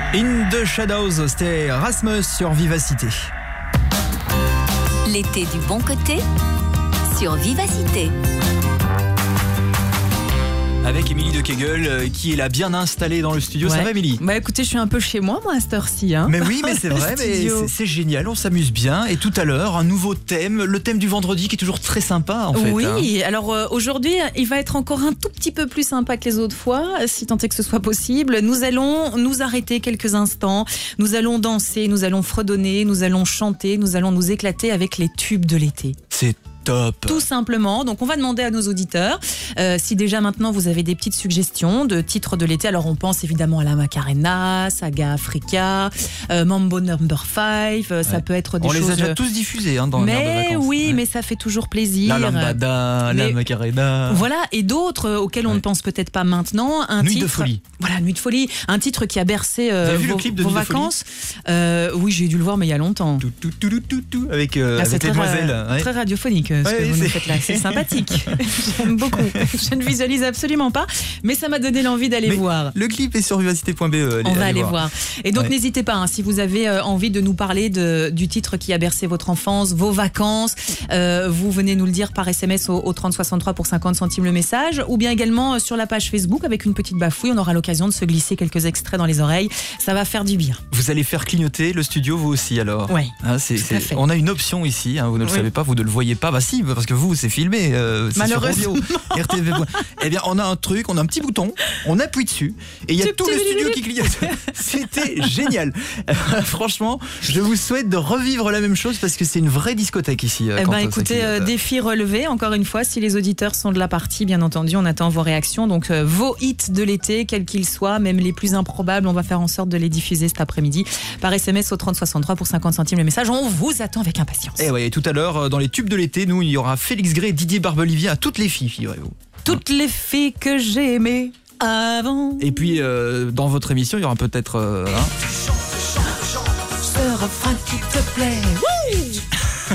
In the Shadows, c'était Rasmus sur Vivacité. L'été du bon côté sur Vivacité. Avec Émilie de Kegel euh, qui est là bien installée dans le studio. Ouais. Ça va, Émilie? Bah écoutez, je suis un peu chez moi, moi, à cette heure-ci. Hein. Mais oui, mais c'est vrai, mais c'est, c'est génial, on s'amuse bien. Et tout à l'heure, un nouveau thème, le thème du vendredi qui est toujours très sympa en fait. Oui, hein. alors euh, aujourd'hui, il va être encore un tout petit peu plus sympa que les autres fois, si tant est que ce soit possible. Nous allons nous arrêter quelques instants, nous allons danser, nous allons fredonner, nous allons chanter, nous allons nous éclater avec les tubes de l'été. C'est top. Tout simplement. Donc on va demander à nos auditeurs euh, si déjà maintenant vous avez des petites suggestions de titres de l'été. Alors on pense évidemment à la Macarena, Saga Africa, euh, Mambo Number five. Euh, ça Ouais. peut être des on choses. les a déjà tous diffusés hein, dans mais l'air de vacances. oui, Ouais. mais ça fait toujours plaisir. La lambada, Mais- la macarena. Voilà, et d'autres euh, auxquels on ne pense peut-être pas maintenant. Un Nuit titre, de folie. Voilà, Nuit de folie. Un titre qui a bercé euh, Vous avez vu vos, le clip de vos Nuit de folie vacances. Euh, oui, j'ai dû le voir, mais il y a longtemps. Tout, tout, tout, tout, tout, avec, euh, Ah, c'est avec les très, demoiselles. euh, ouais. très radiophonique euh, ce Ouais, que oui, vous nous c'est- faites là. C'est sympathique. J'aime beaucoup. Je ne visualise absolument pas, mais ça m'a donné l'envie d'aller Mais voir. Le clip est sur vivacité point b e. On va aller voir. Et donc Ouais. n'hésitez pas, hein, si vous avez euh, envie de nous parler de, du titre qui a bercé votre enfance, vos vacances, euh, vous venez nous le dire par S M S au, au trente soixante-trois pour cinquante centimes le message, ou bien également euh, sur la page Facebook avec une petite bafouille. On aura l'occasion de se glisser quelques extraits dans les oreilles. Ça va faire du bien. Vous allez faire clignoter le studio vous aussi alors. Ouais, Hein, c'est, tout c'est- à fait. On a une option ici, hein, vous ne le Oui. savez pas, vous ne le voyez pas. Bah si, parce que vous, c'est filmé. euh, c'est sur Malheureusement. radio, R T V. Eh bien, on a un truc, on a un petit bouton, on appuie dessus et il y a tout le studio qui clignote. C'était génial. Euh, franchement, je vous souhaite de revivre la même chose parce que c'est une vraie discothèque ici. euh, Eh quand ben, ça écoutez, euh, clignote. défi relevé, encore une fois, si les auditeurs sont de la partie, bien entendu, on attend vos réactions. Donc, euh, vos hits de l'été, quels qu'ils soient, même les plus improbables, on va faire en sorte de les diffuser cet après-midi par S M S au trente soixante-trois pour cinquante centimes le message. On vous attend avec impatience. Et ouais, et tout à l'heure, euh, dans les tubes de l'été, nous, il y aura Félix Gray et Didier Barbelivier à toutes les filles, figurez-vous. Toutes les filles que j'ai aimées avant. Et puis, euh, dans votre émission, il y aura peut-être... euh, hein, Ce refrain qui te plaît. Wouh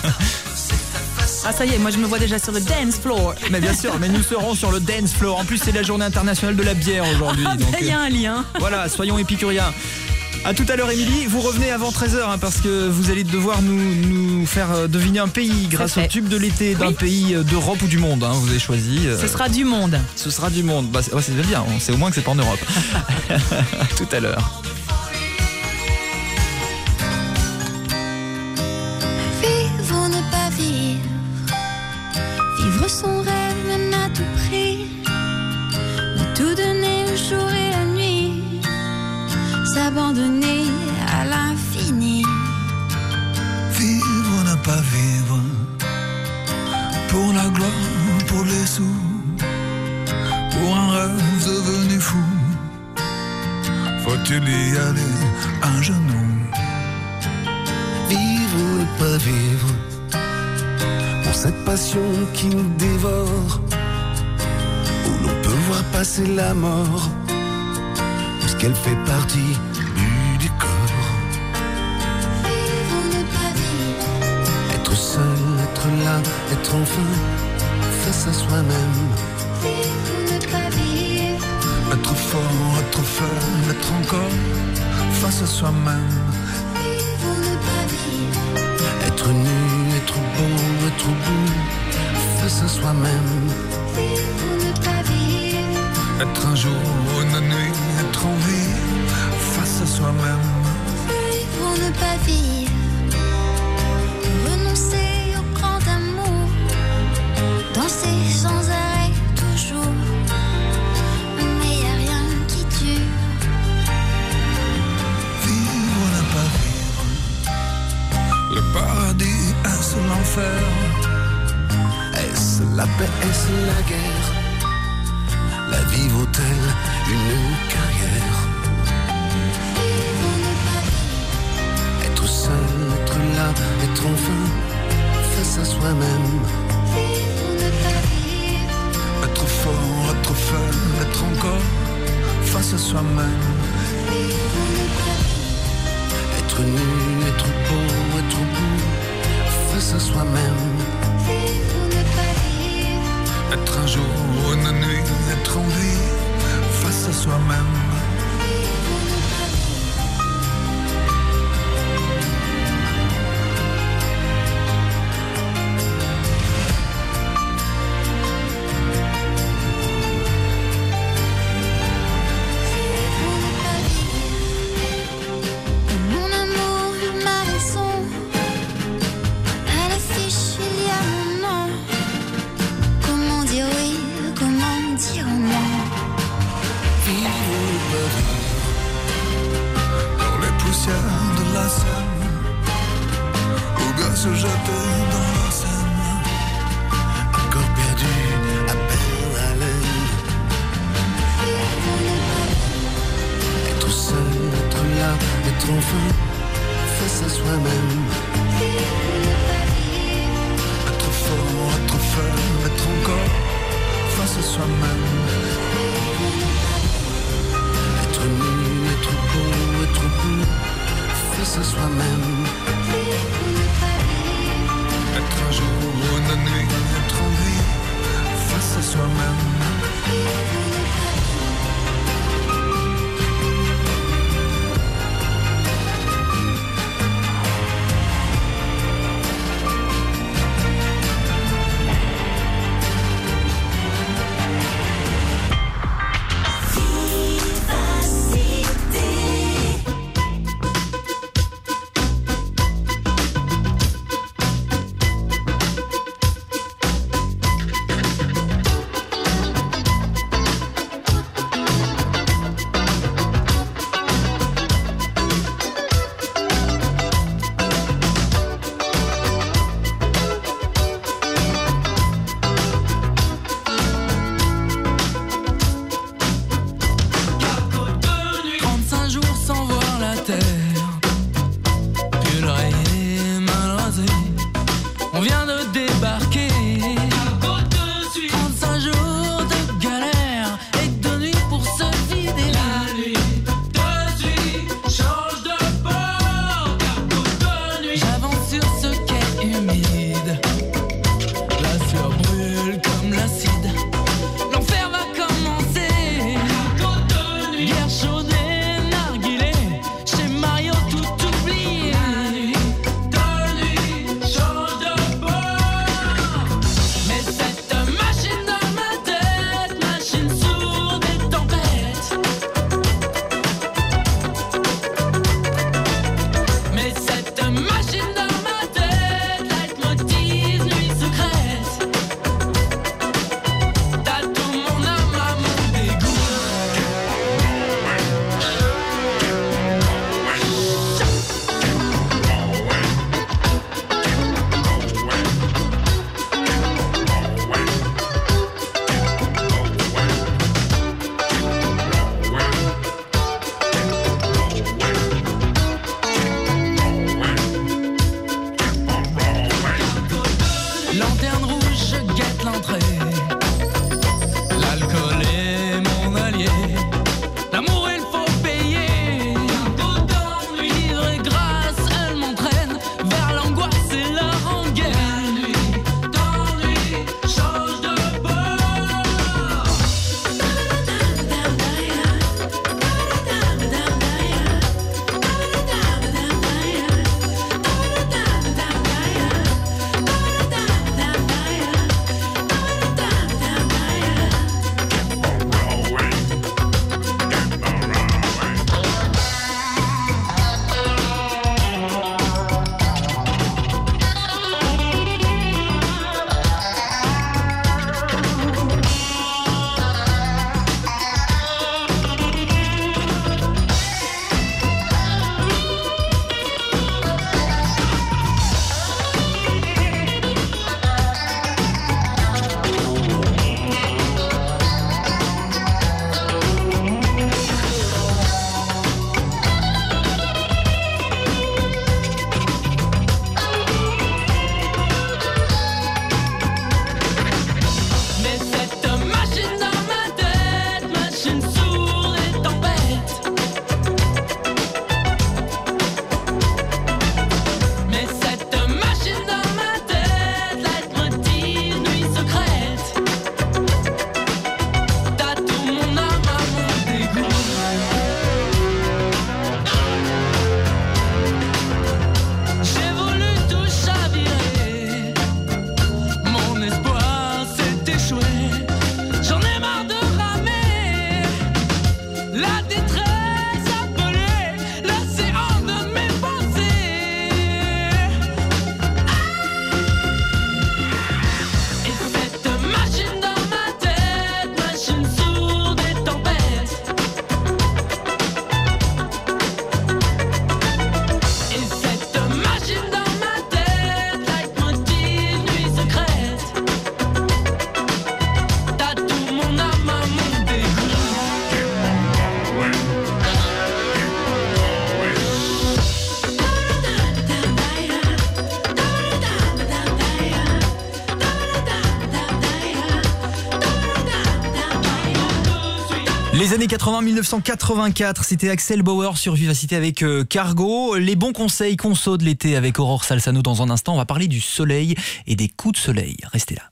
Ah ça y est, moi je me vois déjà sur le dance floor. Mais bien sûr, mais nous serons sur le dance floor. En plus, c'est la journée internationale de la bière aujourd'hui. Ah, donc, ben, il y a un lien. Voilà, soyons épicuriens. A tout à l'heure, Émilie. Vous revenez avant treize heures hein, parce que vous allez devoir nous, nous faire euh, deviner un pays grâce au fait. tube de l'été d'un Oui. pays euh, d'Europe ou du monde. hein, vous avez choisi. euh, Ce sera du monde. ce sera du monde. Bah, c'est, ouais, c'est bien. On sait au moins que c'est pas en Europe. À tout à l'heure. Vivre ou ne pas vivre, vivre son rêve même à tout prix, mais tout donner le jour et la nuit, s'abandonner à l'infini. Vivre ou ne pas vivre, pour la gloire, pour les sous, pour un rêve devenu fou, faut-il y aller à genoux? Vivre ou ne pas vivre, pour cette passion qui nous dévore, où l'on peut voir passer la mort, puisqu'elle fait partie du décor. Vivre ou ne pas vivre, Être seul, être là, être enfin face à soi-même. vivre ou ne pas vivre, Être fort, être faible, être encore face à soi-même. vivre ou ne pas vivre, Être nu, être beau, être beau face à soi-même. vivre ou ne pas vivre, Être un jour, une nuit, être en vie face à soi-même. vivre ou ne pas vivre, renoncer au grand amour, danser sans arrêt toujours, mais y a rien qui dure. Vivre ou ne pas vivre, le paradis, est-ce l'enfer? Est-ce la paix, est-ce la guerre? La vie vaut-elle une carrière? Vivre ou ne pas vivre, Être seul, être là, être enfin face à soi-même. vivre ou ne pas vivre, Être fort, être faible, être encore face à soi-même. vivre ou ne pas vivre, Être nu, être beau, être beau face à soi-même. vivre ou ne pas vivre, Être un jour, une nuit, être en vie face à soi-même. vivre ou ne pas vivre, soi-même. Être nu, être beau, être beau, face à soi-même. Être un jour ou une nuit, être en vie, face à soi-même. Les années quatre-vingts, mille neuf cent quatre-vingt-quatre, c'était Axel Bauer sur Vivacité avec euh, Cargo. Les bons conseils conso de l'été avec Aurore Salsano dans un instant. On va parler du soleil et des coups de soleil. Restez là.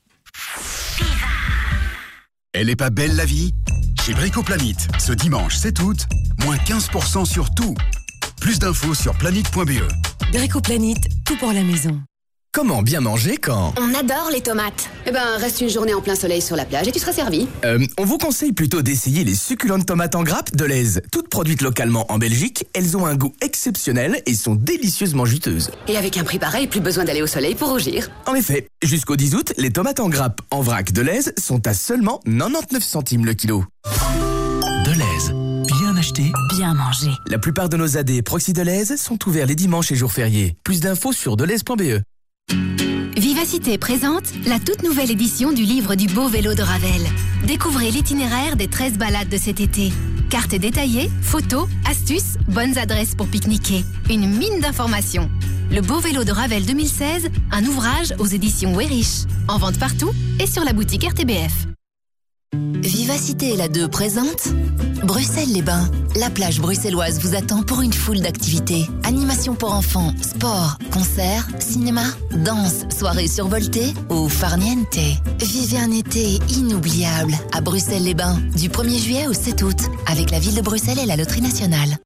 Elle est pas belle la vie? Chez Bricoplanète, ce dimanche sept août, moins quinze pour cent sur tout. Plus d'infos sur planète point b e. Bricoplanète, tout pour la maison. Comment bien manger quand On adore les tomates. Eh ben, reste une journée en plein soleil sur la plage et tu seras servi. euh, On vous conseille plutôt d'essayer les succulentes tomates en grappe de Lez. Toutes produites localement en Belgique, elles ont un goût exceptionnel et sont délicieusement juteuses. Et avec un prix pareil, plus besoin d'aller au soleil pour rougir. En effet, jusqu'au dix août, les tomates en grappe en vrac de Lez sont à seulement quatre-vingt-dix-neuf centimes le kilo. Deleuze, bien acheté, bien mangé. La plupart de nos A D Proxy Deleuze sont ouverts les dimanches et jours fériés. Plus d'infos sur deleuze point b e. Vivacité présente la toute nouvelle édition du livre du beau vélo de Ravel. Découvrez l'itinéraire des treize balades de cet été. Cartes détaillées, photos, astuces, bonnes adresses pour pique-niquer. Une mine d'informations. Le beau vélo de Ravel deux mille seize, un ouvrage aux éditions Weyrich. En vente partout et sur la boutique R T B F. Vivacité la deux présente Bruxelles-les-Bains. La plage bruxelloise vous attend pour une foule d'activités. Animations pour enfants, sport, concerts, cinéma, danse, soirées survoltées ou farniente. Vivez un été inoubliable à Bruxelles-les-Bains du premier juillet au sept août avec la ville de Bruxelles et la Loterie Nationale.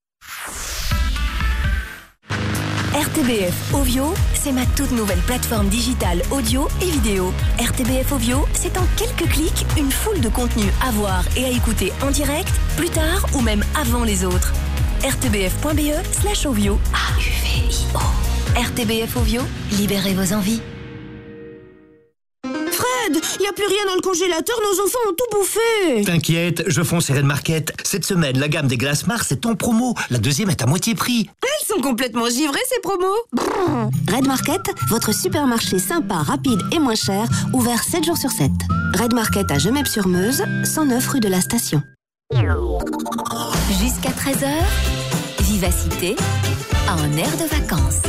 R T B F Ovio, c'est ma toute nouvelle plateforme digitale audio et vidéo. R T B F Ovio, c'est en quelques clics une foule de contenus à voir et à écouter en direct, plus tard ou même avant les autres. R T B F point b e slash Ovio. A U V I O. R T B F Ovio, libérez vos envies. Fred, il n'y a plus rien dans le congélateur, nos enfants ont tout bouffé. T'inquiète, je fonce chez Red Market. Cette semaine, la gamme des glaces Mars est en promo. La deuxième est à moitié prix. Elles sont complètement givrées, ces promos. Brrr. Red Market, votre supermarché sympa, rapide et moins cher, ouvert sept jours sur sept. Red Market à Gemep-sur-Meuse, cent neuf rue de la Station. Jusqu'à treize heures, Vivacité, en air de vacances.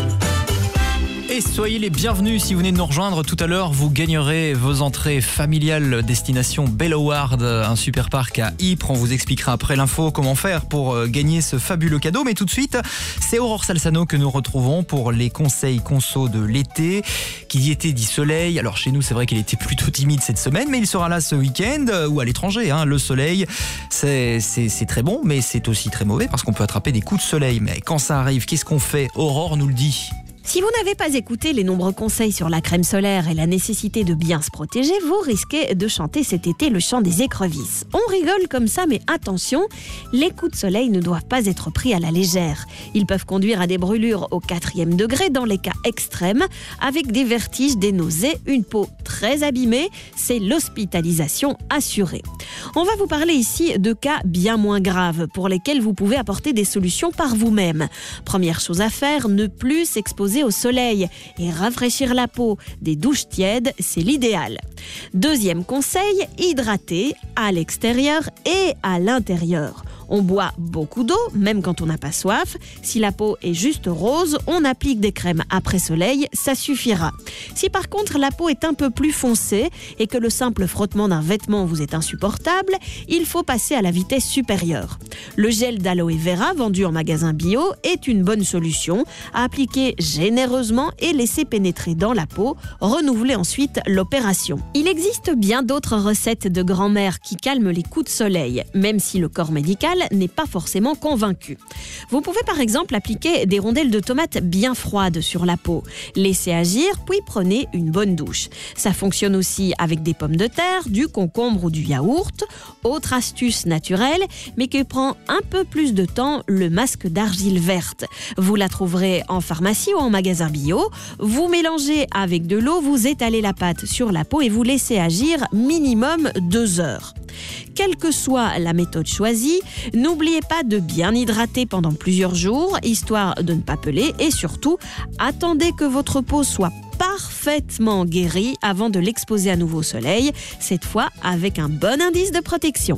Et soyez les bienvenus si vous venez de nous rejoindre. Tout à l'heure, vous gagnerez vos entrées familiales destination Belloward, un super parc à Ypres. On vous expliquera après l'info comment faire pour gagner ce fabuleux cadeau. Mais tout de suite, c'est Aurore Salsano que nous retrouvons pour les conseils conso de l'été. Qui dit été dit soleil. Alors chez nous, c'est vrai qu'il était plutôt timide cette semaine, mais il sera là ce week-end ou à l'étranger. Hein. Le soleil, c'est, c'est, c'est très bon, mais c'est aussi très mauvais parce qu'on peut attraper des coups de soleil. Mais quand ça arrive, qu'est-ce qu'on fait? Aurore nous le dit. Si vous n'avez pas écouté les nombreux conseils sur la crème solaire et la nécessité de bien se protéger, vous risquez de chanter cet été le chant des écrevisses. On rigole comme ça, mais attention, les coups de soleil ne doivent pas être pris à la légère. Ils peuvent conduire à des brûlures au quatrième degré dans les cas extrêmes, avec des vertiges, des nausées, une peau très abîmée. C'est l'hospitalisation assurée. On va vous parler ici de cas bien moins graves pour lesquels vous pouvez apporter des solutions par vous-même. Première chose à faire, ne plus s'exposer au soleil et rafraîchir la peau. Des douches tièdes, c'est l'idéal. Deuxième conseil, hydrater à l'extérieur et à l'intérieur. On boit beaucoup d'eau, même quand on n'a pas soif. Si la peau est juste rose, on applique des crèmes après soleil, ça suffira. Si par contre la peau est un peu plus foncée et que le simple frottement d'un vêtement vous est insupportable, il faut passer à la vitesse supérieure. Le gel d'aloe vera vendu en magasin bio est une bonne solution à appliquer généreusement et laisser pénétrer dans la peau. Renouvelez ensuite l'opération. Il existe bien d'autres recettes de grand-mère qui calment les coups de soleil, même si le corps médical n'est pas forcément convaincu. Vous pouvez par exemple appliquer des rondelles de tomates bien froides sur la peau. Laissez agir, puis prenez une bonne douche. Ça fonctionne aussi avec des pommes de terre, du concombre ou du yaourt. Autre astuce naturelle, mais qui prend un peu plus de temps, le masque d'argile verte. Vous la trouverez en pharmacie ou en magasin bio. Vous mélangez avec de l'eau, vous étalez la pâte sur la peau et vous laissez agir minimum deux heures. Quelle que soit la méthode choisie, n'oubliez pas de bien hydrater pendant plusieurs jours, histoire de ne pas peler, et surtout, attendez que votre peau soit parfaitement guérie avant de l'exposer à nouveau au soleil, cette fois avec un bon indice de protection.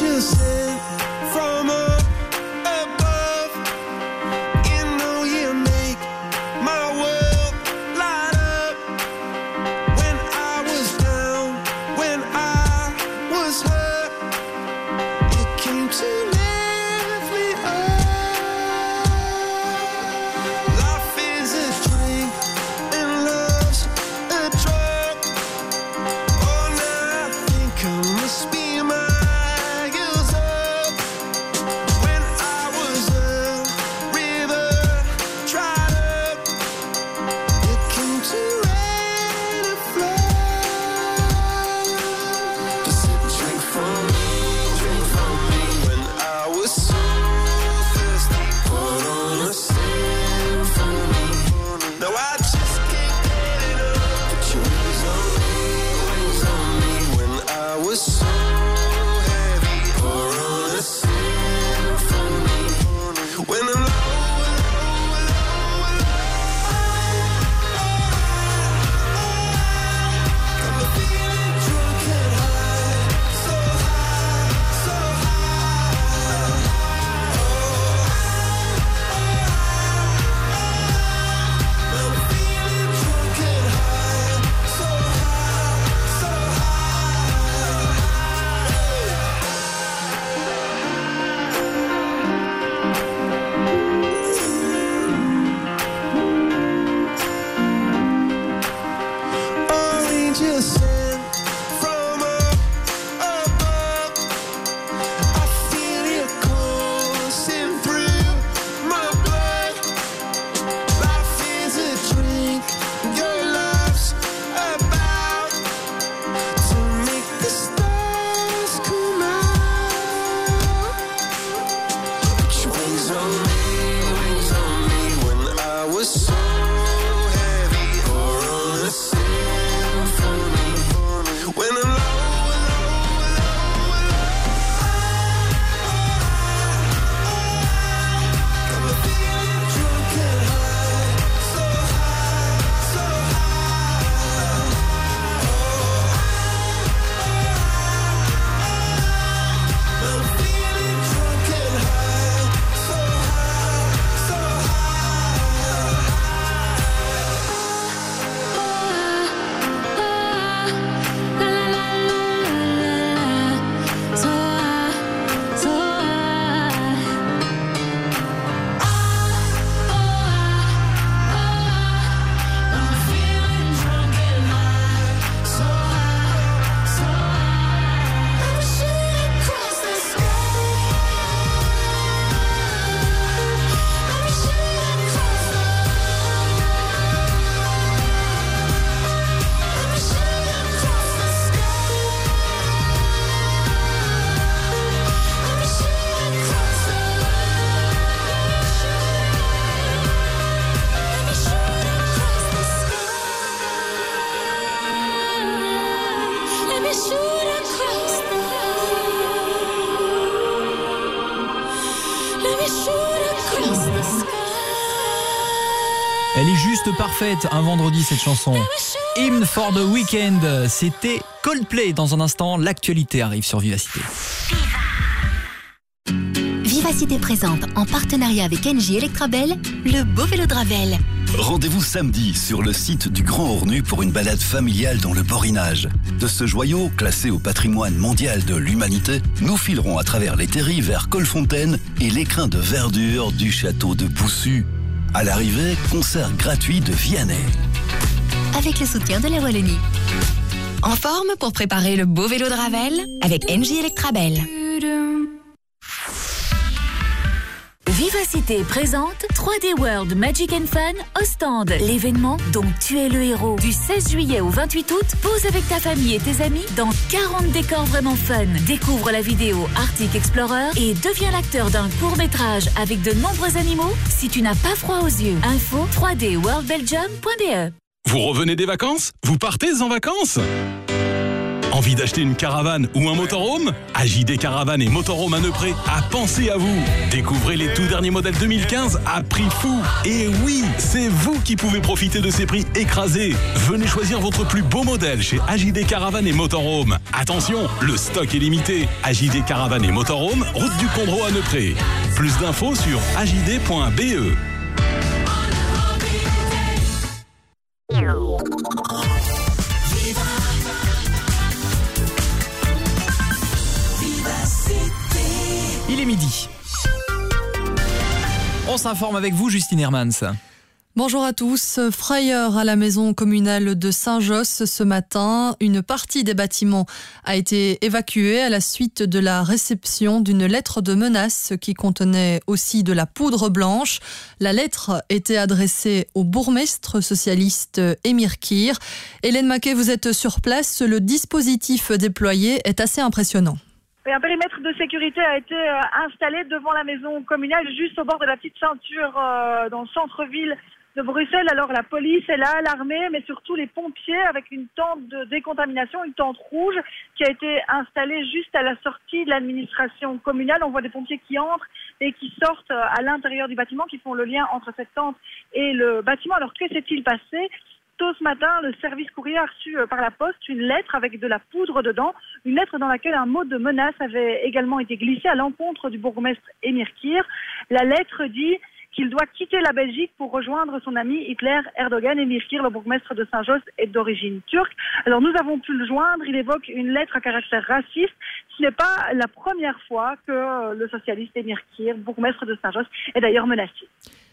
From above, you know you made Elle est juste parfaite, un vendredi cette chanson. Hymn for the Weekend, c'était Coldplay. Dans un instant, l'actualité arrive sur Vivacité. Vivacité présente, en partenariat avec Engie Electrabel, le beau vélo de Ravel. Rendez-vous samedi sur le site du Grand Ornu pour une balade familiale dans le Borinage. De ce joyau, classé au patrimoine mondial de l'humanité, nous filerons à travers les terris vers Colfontaine et l'écrin de verdure du château de Boussu. À l'arrivée, concert gratuit de Vianney. Avec le soutien de la Wallonie. En forme pour préparer le beau vélo de Ravel avec Engie Electrabel. Vivacité présente trois D World Magic and Fun au stand. L'événement dont tu es le héros. Du seize juillet au vingt-huit août, pose avec ta famille et tes amis dans quarante décors vraiment fun. Découvre la vidéo Arctic Explorer et deviens l'acteur d'un court-métrage avec de nombreux animaux si tu n'as pas froid aux yeux. Info trois D world belgium point b e. Vous revenez des vacances? Vous partez en vacances? Envie d'acheter une caravane ou un motorhome? A J D Caravane et Motorhome à Neupré a pensé à vous. Découvrez les tout derniers modèles deux mille quinze à prix fou. Et oui, c'est vous qui pouvez profiter de ces prix écrasés. Venez choisir votre plus beau modèle chez A J D Caravane et Motorhome. Attention, le stock est limité. A J D Caravane et Motorhome, route du Condro à Neupré. Plus d'infos sur a j d point b e. Il est midi. On s'informe avec vous, Justine Hermans. Bonjour à tous. Frayeur à la maison communale de Saint-Josse ce matin. Une partie des bâtiments a été évacuée à la suite de la réception d'une lettre de menace qui contenait aussi de la poudre blanche. La lettre était adressée au bourgmestre socialiste Émir Kir. Hélène Maquet, vous êtes sur place. Le dispositif déployé est assez impressionnant. Et un périmètre de sécurité a été euh, installé devant la maison communale, juste au bord de la petite ceinture euh, dans le centre-ville de Bruxelles. Alors la police est là, l'armée, mais surtout les pompiers avec une tente de décontamination, une tente rouge qui a été installée juste à la sortie de l'administration communale. On voit des pompiers qui entrent et qui sortent à l'intérieur du bâtiment, qui font le lien entre cette tente et le bâtiment. Alors que s'est-il passé ? Tôt ce matin, le service courrier a reçu par la poste une lettre avec de la poudre dedans, une lettre dans laquelle un mot de menace avait également été glissé à l'encontre du bourgmestre Émir Kir. La lettre dit qu'il doit quitter la Belgique pour rejoindre son ami Hitler Erdogan. Émir Kir, le bourgmestre de Saint-Josse, est d'origine turque. Alors nous avons pu le joindre, il évoque une lettre à caractère raciste. Ce n'est pas la première fois que le socialiste Émir Kir, bourgmestre de Saint-Josse, est d'ailleurs menacé.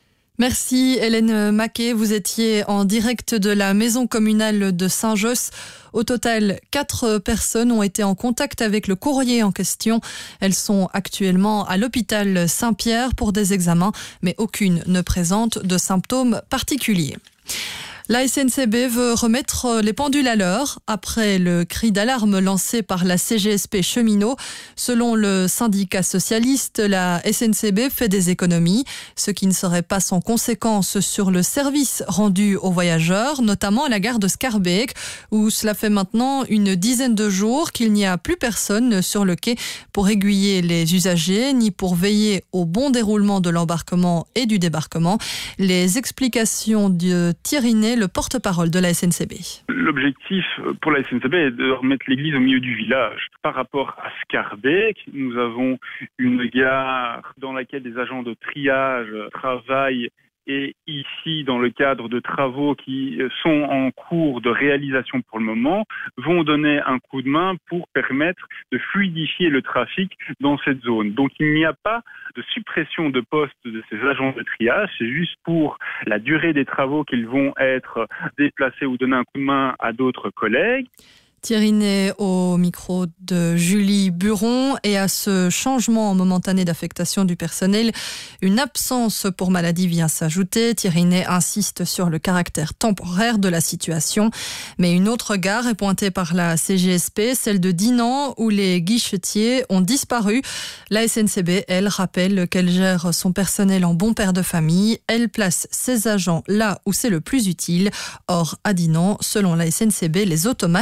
Merci Hélène Maquet, vous étiez en direct de la maison communale de Saint-Josse. Au total, quatre personnes ont été en contact avec le courrier en question. Elles sont actuellement à l'hôpital Saint-Pierre pour des examens, mais aucune ne présente de symptômes particuliers. La S N C B veut remettre les pendules à l'heure après le cri d'alarme lancé par la C G S P cheminots. Selon le syndicat socialiste, la S N C B fait des économies, ce qui ne serait pas sans conséquence sur le service rendu aux voyageurs, notamment à la gare de Schaerbeek, où cela fait maintenant une dizaine de jours qu'il n'y a plus personne sur le quai pour aiguiller les usagers, ni pour veiller au bon déroulement de l'embarquement et du débarquement. Les explications de Thierry Ney, le porte-parole de la S N C B. L'objectif pour la S N C B est de remettre l'église au milieu du village. Par rapport à Schaerbeek, nous avons une gare dans laquelle des agents de triage travaillent et ici, dans le cadre de travaux qui sont en cours de réalisation pour le moment, vont donner un coup de main pour permettre de fluidifier le trafic dans cette zone. Donc il n'y a pas de suppression de postes de ces agents de triage, c'est juste pour la durée des travaux qu'ils vont être déplacés ou donner un coup de main à d'autres collègues. Thierry Ney au micro de Julie Buron. Et à ce changement momentané d'affectation du personnel, une absence pour maladie vient s'ajouter. Thierry Ney insiste sur le caractère temporaire de la situation. Mais une autre gare est pointée par la C G S P, celle de Dinan, où les guichetiers ont disparu. La S N C B, elle, rappelle qu'elle gère son personnel en bon père de famille. Elle place ses agents là où c'est le plus utile. Or, à Dinan, selon la S N C B, les automates sont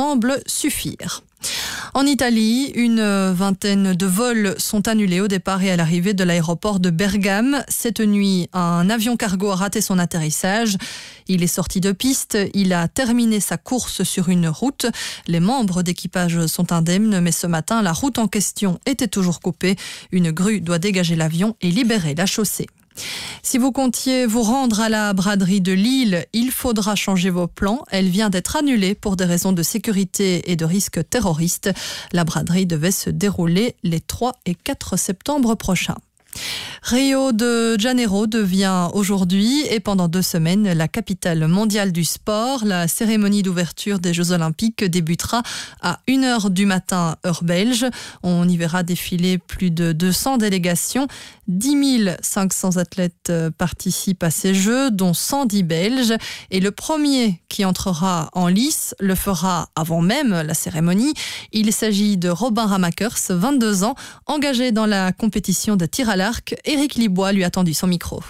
semble suffire. En Italie, une vingtaine de vols sont annulés au départ et à l'arrivée de l'aéroport de Bergame. Cette nuit, un avion cargo a raté son atterrissage. Il est sorti de piste, il a terminé sa course sur une route. Les membres d'équipage sont indemnes, mais ce matin, la route en question était toujours coupée. Une grue doit dégager l'avion et libérer la chaussée. Si vous comptiez vous rendre à la braderie de Lille, il faudra changer vos plans. Elle vient d'être annulée pour des raisons de sécurité et de risque terroriste. La braderie devait se dérouler les trois et quatre septembre prochains. Rio de Janeiro devient aujourd'hui et pendant deux semaines la capitale mondiale du sport. La cérémonie d'ouverture des Jeux Olympiques débutera à une heure du matin, heure belge. On y verra défiler plus de deux cents délégations. dix mille cinq cents athlètes participent à ces Jeux, dont cent dix Belges. Et le premier qui entrera en lice le fera avant même la cérémonie. Il s'agit de Robin Ramakers, vingt-deux ans, engagé dans la compétition de tir à l'arc. Éric Libois lui a tendu son micro.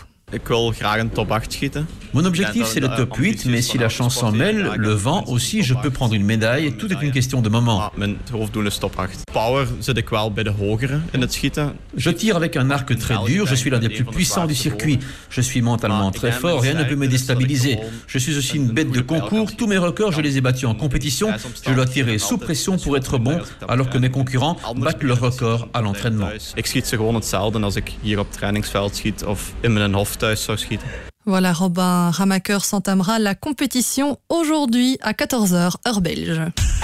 Mon objectif, c'est le top huit, mais si la chance s'en mêle, le vent aussi, je peux prendre une médaille. Tout est une question de moment. Je tire avec un arc très dur, je suis l'un des plus puissants du circuit. Je suis mentalement très fort, rien ne peut me déstabiliser. Je suis aussi une bête de concours, tous mes records, je les ai battus en compétition. Je dois tirer sous pression pour être bon, alors que mes concurrents battent leur record à l'entraînement. Voilà, Robin Ramakers s'entamera la compétition aujourd'hui à quatorze heures, heure belge.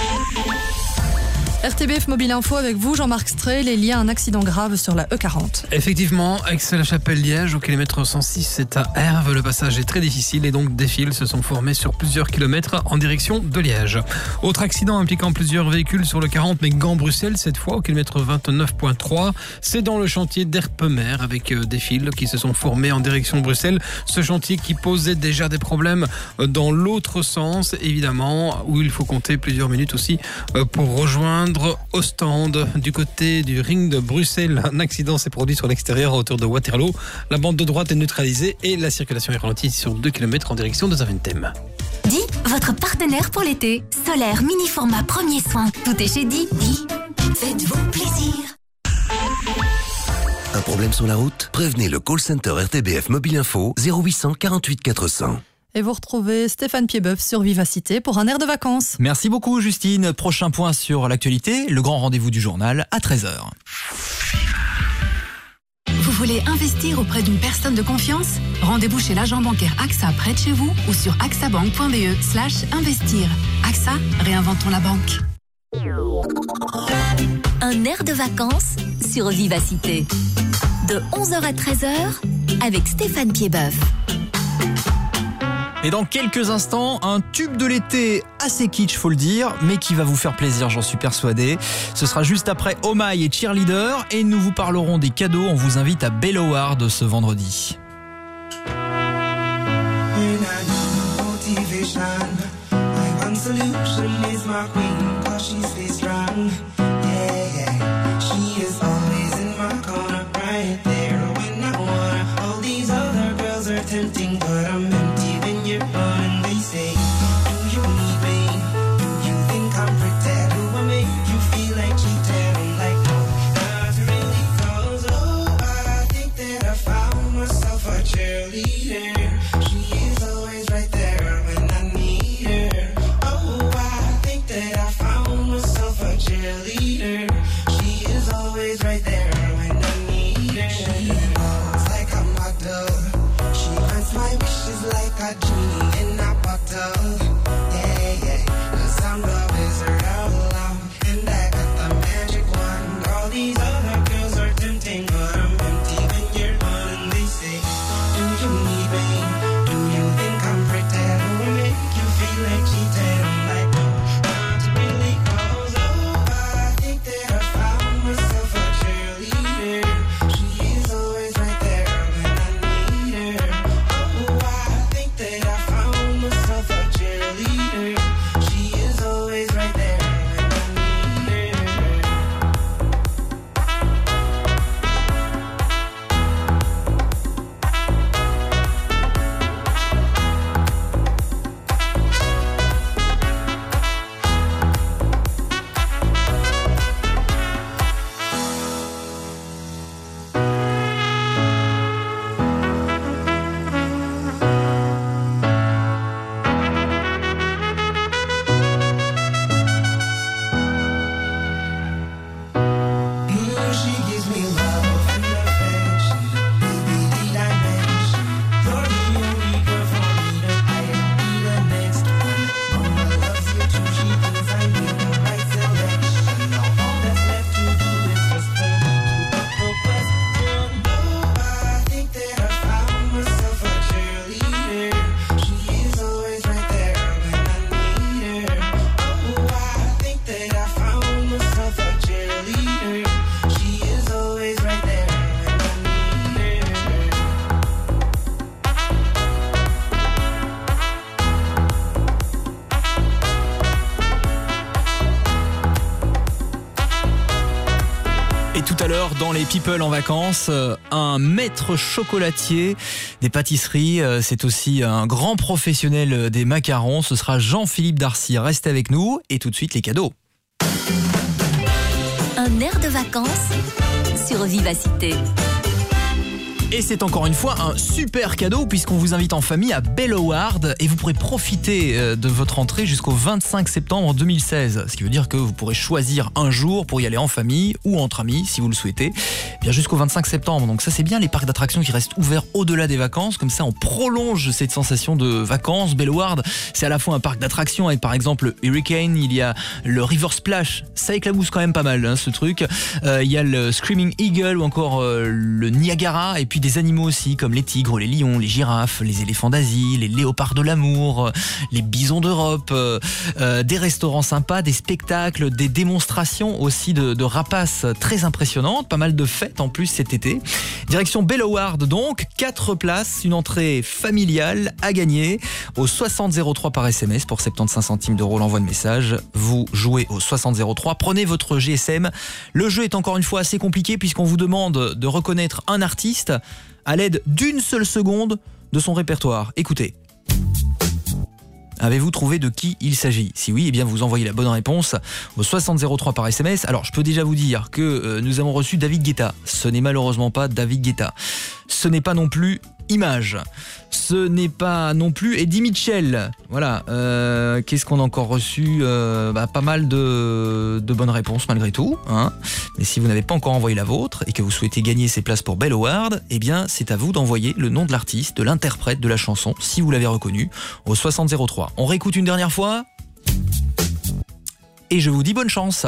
R T B F Mobile Info avec vous, Jean-Marc Strel. Il y a un accident grave sur la E quarante. Effectivement, Aix-la-Chapelle-Liège, au kilomètre cent six, c'est à Herve. Le passage est très difficile et donc des files se sont formées sur plusieurs kilomètres en direction de Liège. Autre accident impliquant plusieurs véhicules sur le quarante, mais Gand-Bruxelles, cette fois au kilomètre vingt-neuf virgule trois. C'est dans le chantier d'Erpemer avec des files qui se sont formées en direction de Bruxelles. Ce chantier qui posait déjà des problèmes dans l'autre sens, évidemment, où il faut compter plusieurs minutes aussi pour rejoindre Ostende. Du côté du ring de Bruxelles, un accident s'est produit sur l'extérieur à hauteur de Waterloo. La bande de droite est neutralisée et la circulation est ralentie sur deux kilomètres en direction de Zaventem. Di, votre partenaire pour l'été. Solaire, mini format, premier soin. Tout est chez Di. Di, faites-vous plaisir. Un problème sur la route? Prévenez le call center R T B F Mobile Info zéro huit cent quarante-huit quatre cents. Et vous retrouvez Stéphane Piedboeuf sur Vivacité pour un air de vacances. Merci beaucoup Justine. Prochain point sur l'actualité, le grand rendez-vous du journal à treize heures. Vous voulez investir auprès d'une personne de confiance? Rendez-vous chez l'agent bancaire AXA près de chez vous ou sur axabank point b e slash investir. AXA, réinventons la banque. Un air de vacances sur Vivacité. De onze heures à treize heures avec Stéphane Piedboeuf. Et dans quelques instants, un tube de l'été assez kitsch, faut le dire, mais qui va vous faire plaisir, j'en suis persuadé. Ce sera juste après Oh My et Cheerleader, et nous vous parlerons des cadeaux. On vous invite à Belloward ce vendredi. Right there. l'heure dans les People en vacances. Un maître chocolatier des pâtisseries, c'est aussi un grand professionnel des macarons. Ce sera Jean-Philippe Darcy. Restez avec nous et tout de suite les cadeaux. Un air de vacances sur Vivacité. Et c'est encore une fois un super cadeau puisqu'on vous invite en famille à Belloward et vous pourrez profiter de votre entrée jusqu'au vingt-cinq septembre deux mille seize. Ce qui veut dire que vous pourrez choisir un jour pour y aller en famille ou entre amis si vous le souhaitez. Bien jusqu'au vingt-cinq septembre. Donc ça c'est bien, les parcs d'attractions qui restent ouverts au-delà des vacances. Comme ça on prolonge cette sensation de vacances. Belloward, c'est à la fois un parc d'attractions avec par exemple le Hurricane, il y a le River Splash, ça éclabousse quand même pas mal hein, ce truc. Euh, il y a le Screaming Eagle ou encore euh, le Niagara et puis des animaux aussi comme les tigres, les lions, les girafes, les éléphants d'Asie, les léopards de l'amour, les bisons d'Europe, euh, euh, des restaurants sympas, des spectacles, des démonstrations aussi de, de rapaces très impressionnantes, pas mal de fêtes en plus cet été. Direction Belloward donc, quatre places, une entrée familiale à gagner au soixante zéro trois par S M S pour soixante-quinze centimes d'euros l'envoi de message. Vous jouez au soixante zéro trois, prenez votre G S M. Le jeu est encore une fois assez compliqué puisqu'on vous demande de reconnaître un artiste à l'aide d'une seule seconde de son répertoire. Écoutez. Avez-vous trouvé de qui il s'agit? Si oui, eh bien vous envoyez la bonne réponse au soixante zéro trois par S M S. Alors je peux déjà vous dire que euh, nous avons reçu David Guetta. Ce n'est malheureusement pas David Guetta. Ce n'est pas non plus Image. Ce n'est pas non plus Eddie Mitchell. Voilà. Euh, qu'est-ce qu'on a encore reçu? euh, bah, Pas mal de, de bonnes réponses malgré tout. Hein. Mais si vous n'avez pas encore envoyé la vôtre et que vous souhaitez gagner ces places pour Belloward, eh bien c'est à vous d'envoyer le nom de l'artiste, de l'interprète de la chanson, si vous l'avez reconnu, au soixante zéro trois. On réécoute une dernière fois. Et je vous dis bonne chance.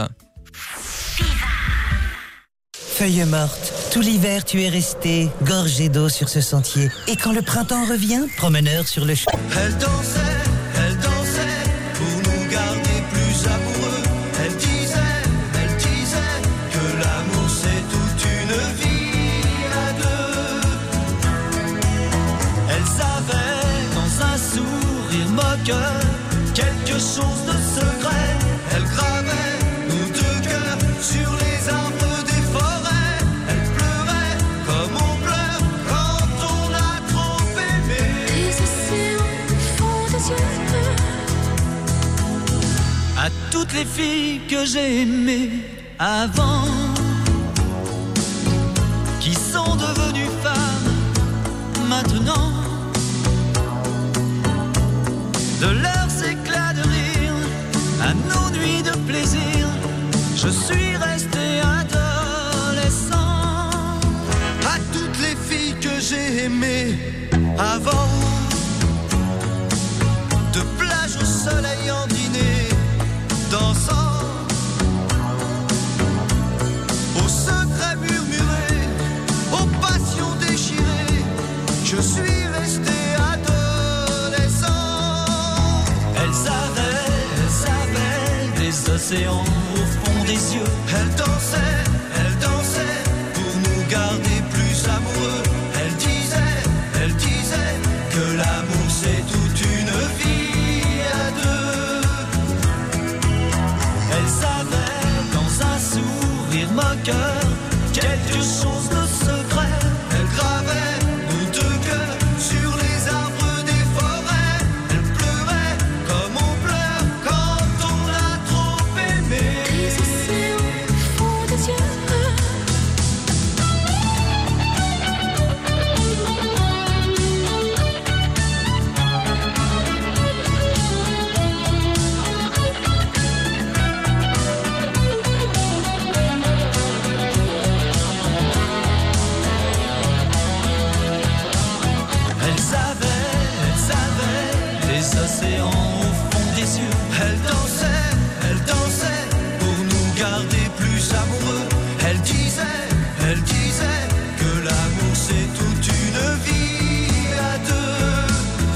Feuille morte, tout l'hiver tu es resté, gorgé d'eau sur ce sentier. Et quand le printemps revient, promeneur sur le chemin. Elle dansait, elle dansait, pour nous garder plus amoureux. Elle disait, elle disait, que l'amour c'est toute une vie à deux. Elles avaient dans un sourire moqueur quelque chose de secret. Elle gravait nos deux cœurs sur les arbres. À toutes les filles que j'ai aimées avant, qui sont devenues femmes maintenant, de leurs éclats de rire à nos nuits de plaisir, je suis resté adolescent. À toutes les filles que j'ai aimées avant, de plage au soleil en dîner, dansant, aux secrets murmurés, aux passions déchirées, je suis resté adolescent. Elles avaient, elles avaient des océans au fond des yeux. Elles dansaient, elles dansaient, pour nous garder plus amoureux. Elles disaient, elles disaient, que l'amour c'est toute une vie à deux. Elles avaient dans un sourire moqueur quelque chose de secret. Elles gravaient nos deux cœurs sur les arbres des forêts. Elles pleuraient comme on pleure quand on a trop aimé. Les océans au fond des yeux. Océan au fond des yeux. Elle dansait, elle dansait, pour nous garder plus amoureux. Elle disait, elle disait, que l'amour c'est toute une vie à deux.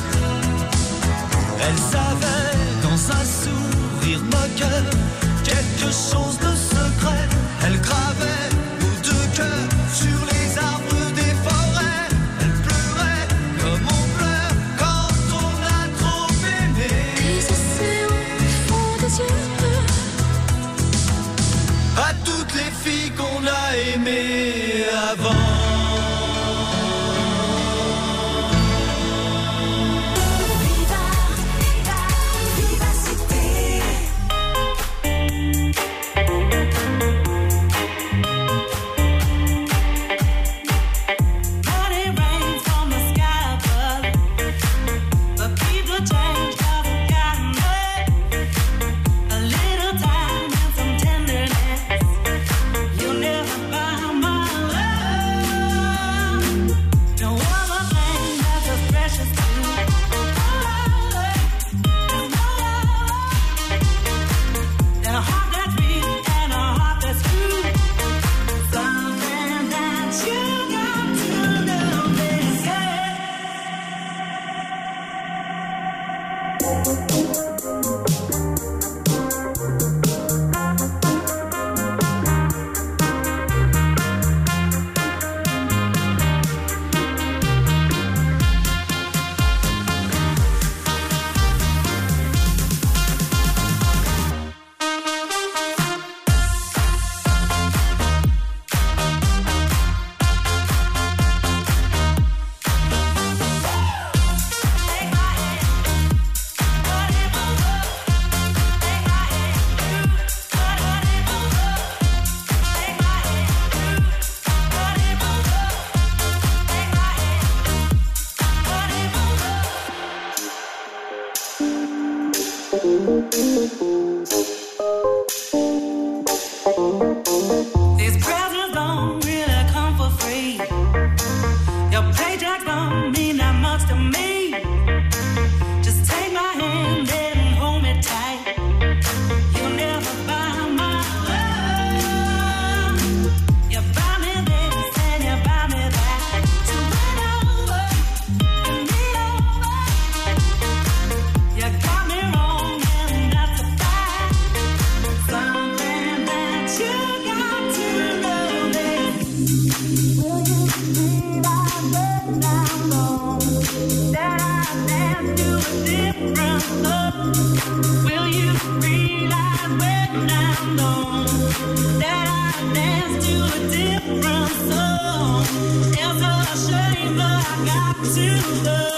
Elles avaient dans un sourire moqueur quelque chose de secret. Elle gravait nos deux cœurs sur les arbres des forêts. Elle pleurait comme on pleure quand on a trop aimé. Les océans au fond des yeux. À toutes les filles qu'on a aimées d'avant. These presents don't really come for free. Your paycheck don't mean that much to me. Just take my hand and hold me tight. You'll never buy my love. You buy me this and you buy me that. To win over and me over. You got me wrong and that's a fact. Something that you got to know is, will you realize when I'm gone that I dance to a different love? Will you realize when I'm gone that I dance to a different song? It's a shame but I got to love.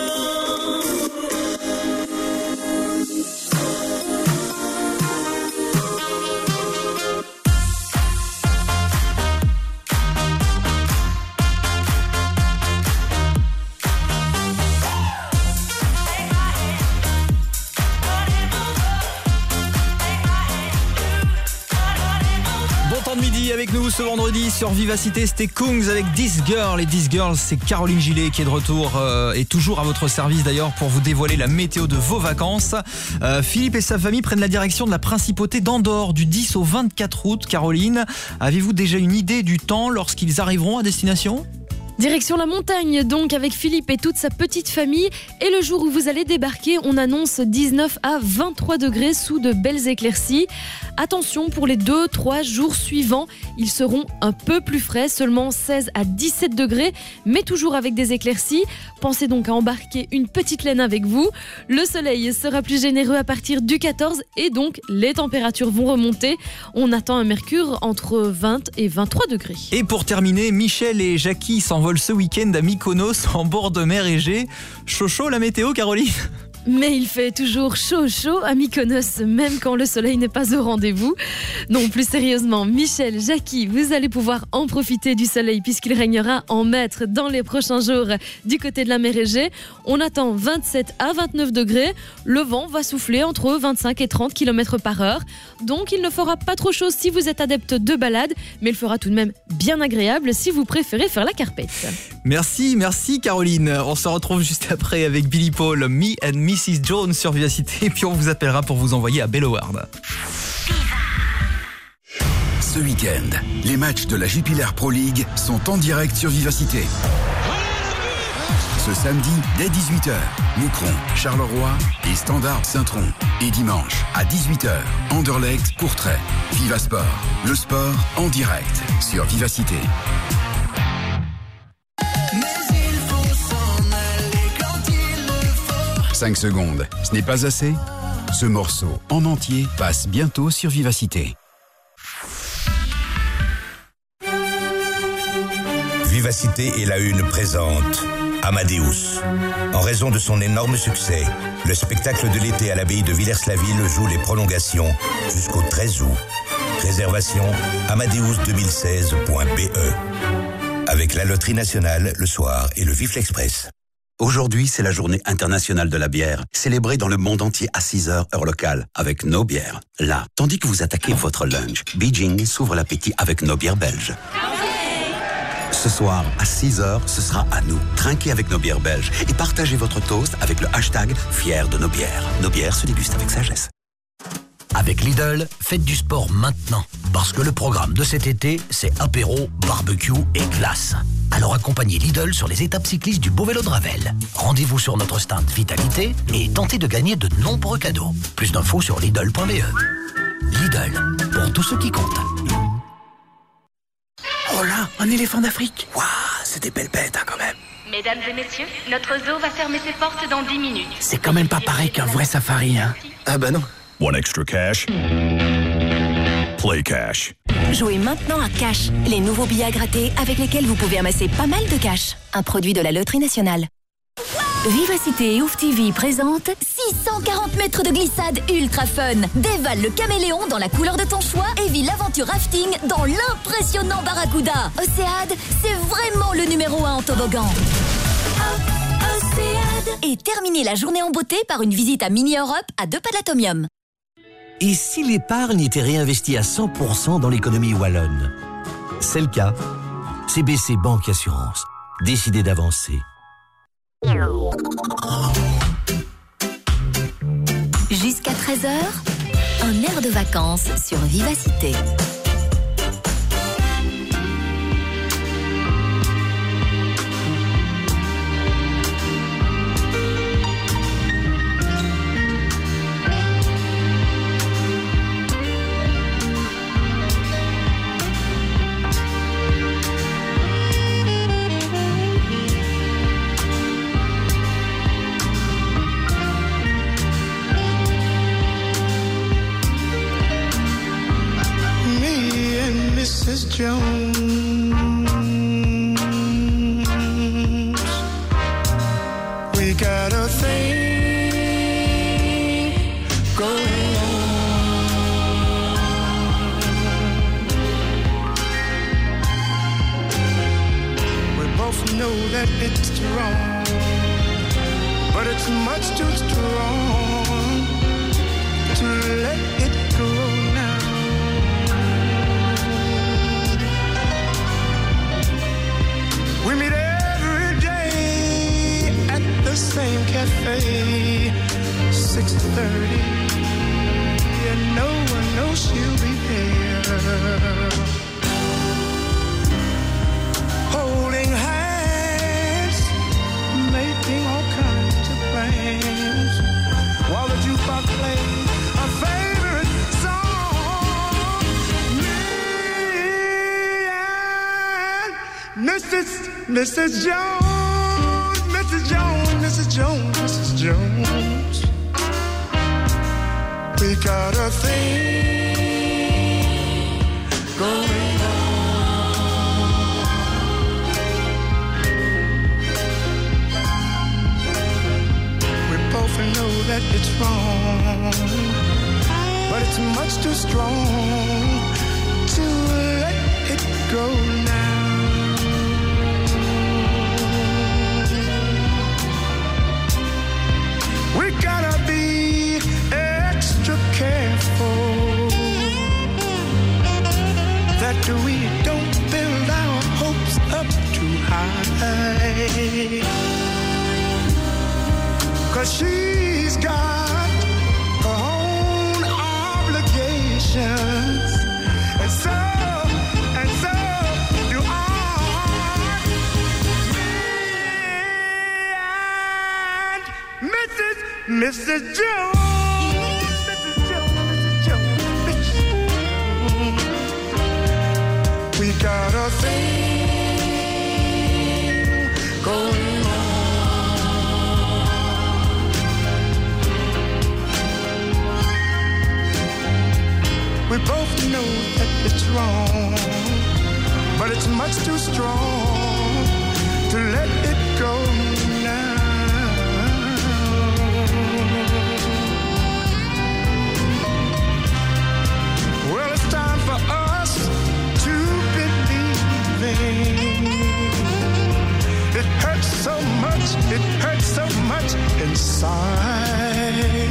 Bon temps de midi avec nous ce vendredi sur Vivacité, c'était Kungs avec This Girl. Et This Girl, c'est Caroline Gillet qui est de retour euh, et toujours à votre service d'ailleurs pour vous dévoiler la météo de vos vacances. Euh, Philippe et sa famille prennent la direction de la principauté d'Andorre du dix au vingt-quatre août. Caroline, avez-vous déjà une idée du temps lorsqu'ils arriveront à destination ? Direction la montagne, donc, avec Philippe et toute sa petite famille. Et le jour où vous allez débarquer, on annonce dix-neuf à vingt-trois degrés sous de belles éclaircies. Attention, pour les deux trois jours suivants, ils seront un peu plus frais, seulement seize à dix-sept degrés, mais toujours avec des éclaircies. Pensez donc à embarquer une petite laine avec vous. Le soleil sera plus généreux à partir du quatorze et donc les températures vont remonter. On attend un mercure entre vingt et vingt-trois degrés. Et pour terminer, Michel et Jackie s'envolent ce week-end à Mykonos en bord de mer Égée. Chaud chaud la météo, Caroline ? Mais il fait toujours chaud chaud à Mykonos, même quand le soleil n'est pas au rendez-vous. Non, plus sérieusement, Michel, Jackie, vous allez pouvoir en profiter du soleil puisqu'il régnera en maître dans les prochains jours du côté de la mer Égée. On attend vingt-sept à vingt-neuf degrés. Le vent va souffler entre vingt-cinq et trente kilomètres par heure. Donc il ne fera pas trop chaud si vous êtes adepte de balade, mais il fera tout de même bien agréable si vous préférez faire la carpette. Merci, merci Caroline. On se retrouve juste après avec Billy Paul, Me and missus Jones sur Vivacité, et puis on vous appellera pour vous envoyer à Belloward. Ce week-end, les matchs de la Jupiler Pro League sont en direct sur Vivacité. Ce samedi, dès dix-huit heures, Moucron, Charleroi et Standard Saint-Tron. Et dimanche, à dix-huit heures, Anderlecht, Courtrai. Vivasport, le sport en direct sur Vivacité. cinq secondes, ce n'est pas assez ? Ce morceau, en entier, passe bientôt sur Vivacité. Vivacité et La Une présente Amadeus. En raison de son énorme succès, le spectacle de l'été à l'abbaye de Villers-la-Ville joue les prolongations jusqu'au treize août. Réservation amadeus deux mille seize point b e. Avec la Loterie Nationale le soir et le Vif l'Express. Aujourd'hui, c'est la journée internationale de la bière, célébrée dans le monde entier à six heures, heure locale, avec nos bières. Là, tandis que vous attaquez votre lunch, Beijing s'ouvre l'appétit avec nos bières belges. Ce soir, à six heures, ce sera à nous. Trinquez avec nos bières belges et partagez votre toast avec le hashtag Fiers de nos bières. Nos bières se dégustent avec sagesse. Avec Lidl, faites du sport maintenant. Parce que le programme de cet été, c'est apéro, barbecue et glace. Alors accompagnez Lidl sur les étapes cyclistes du Beau Vélo de Ravel. Rendez-vous sur notre stand Vitalité et tentez de gagner de nombreux cadeaux. Plus d'infos sur lidl point b e. Lidl, pour tous ceux qui comptent. Oh là, un éléphant d'Afrique. Waouh, c'est des belles bêtes hein, quand même. Mesdames et messieurs, notre zoo va fermer ses portes dans dix minutes. C'est quand même pas pareil qu'un vrai safari, hein. Ah bah non. One extra cash. Play cash. Jouez maintenant à Cash, les nouveaux billets à gratter avec lesquels vous pouvez amasser pas mal de cash. Un produit de la Loterie Nationale. Vivacité et Ouf T V présentent six cent quarante mètres de glissade ultra fun. Dévale le caméléon dans la couleur de ton choix et vis l'aventure rafting dans l'impressionnant Barracuda. Océade, c'est vraiment le numéro un en toboggan. Océade. Et terminez la journée en beauté par une visite à Mini Europe à deux pas de l'Atomium. Et si l'épargne était réinvestie à cent pour cent dans l'économie wallonne? C'est le cas. C B C Banque Assurance. Décidez d'avancer. Jusqu'à treize heures, un air de vacances sur Vivacité. Missus Jones, we got a thing going on. We both know that it's wrong, but it's much too strong to let it go now. We meet every day at the same cafe, six thirty, and no one knows she'll be there. Holding hands, making all kinds of plans, while the jukebox plays a favorite song. Me and Missus Missus Jones, Missus Jones, Missus Jones, Missus Jones, we got a thing going on. We both know that it's wrong, but it's much too strong to let it go now. We gotta be extra careful that we don't build our hopes up too high, 'cause she's got her own obligations, and so, and so do I. Me and Missus Missus Jones, Missus Jones, Missus Jones, Missus Jones, we got a thing going on. We both know that it's wrong, but it's much too strong side.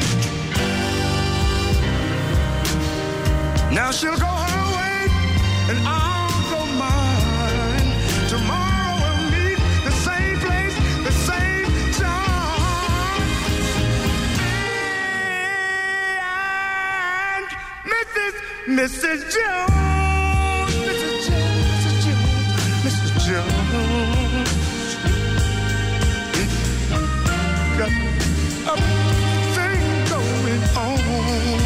Now she'll go her way and I'll go mine. Tomorrow we'll meet the same place, the same time. And Missus Missus Jones, Missus Jones, Missus Jones, Missus Jones. Got a thing going on.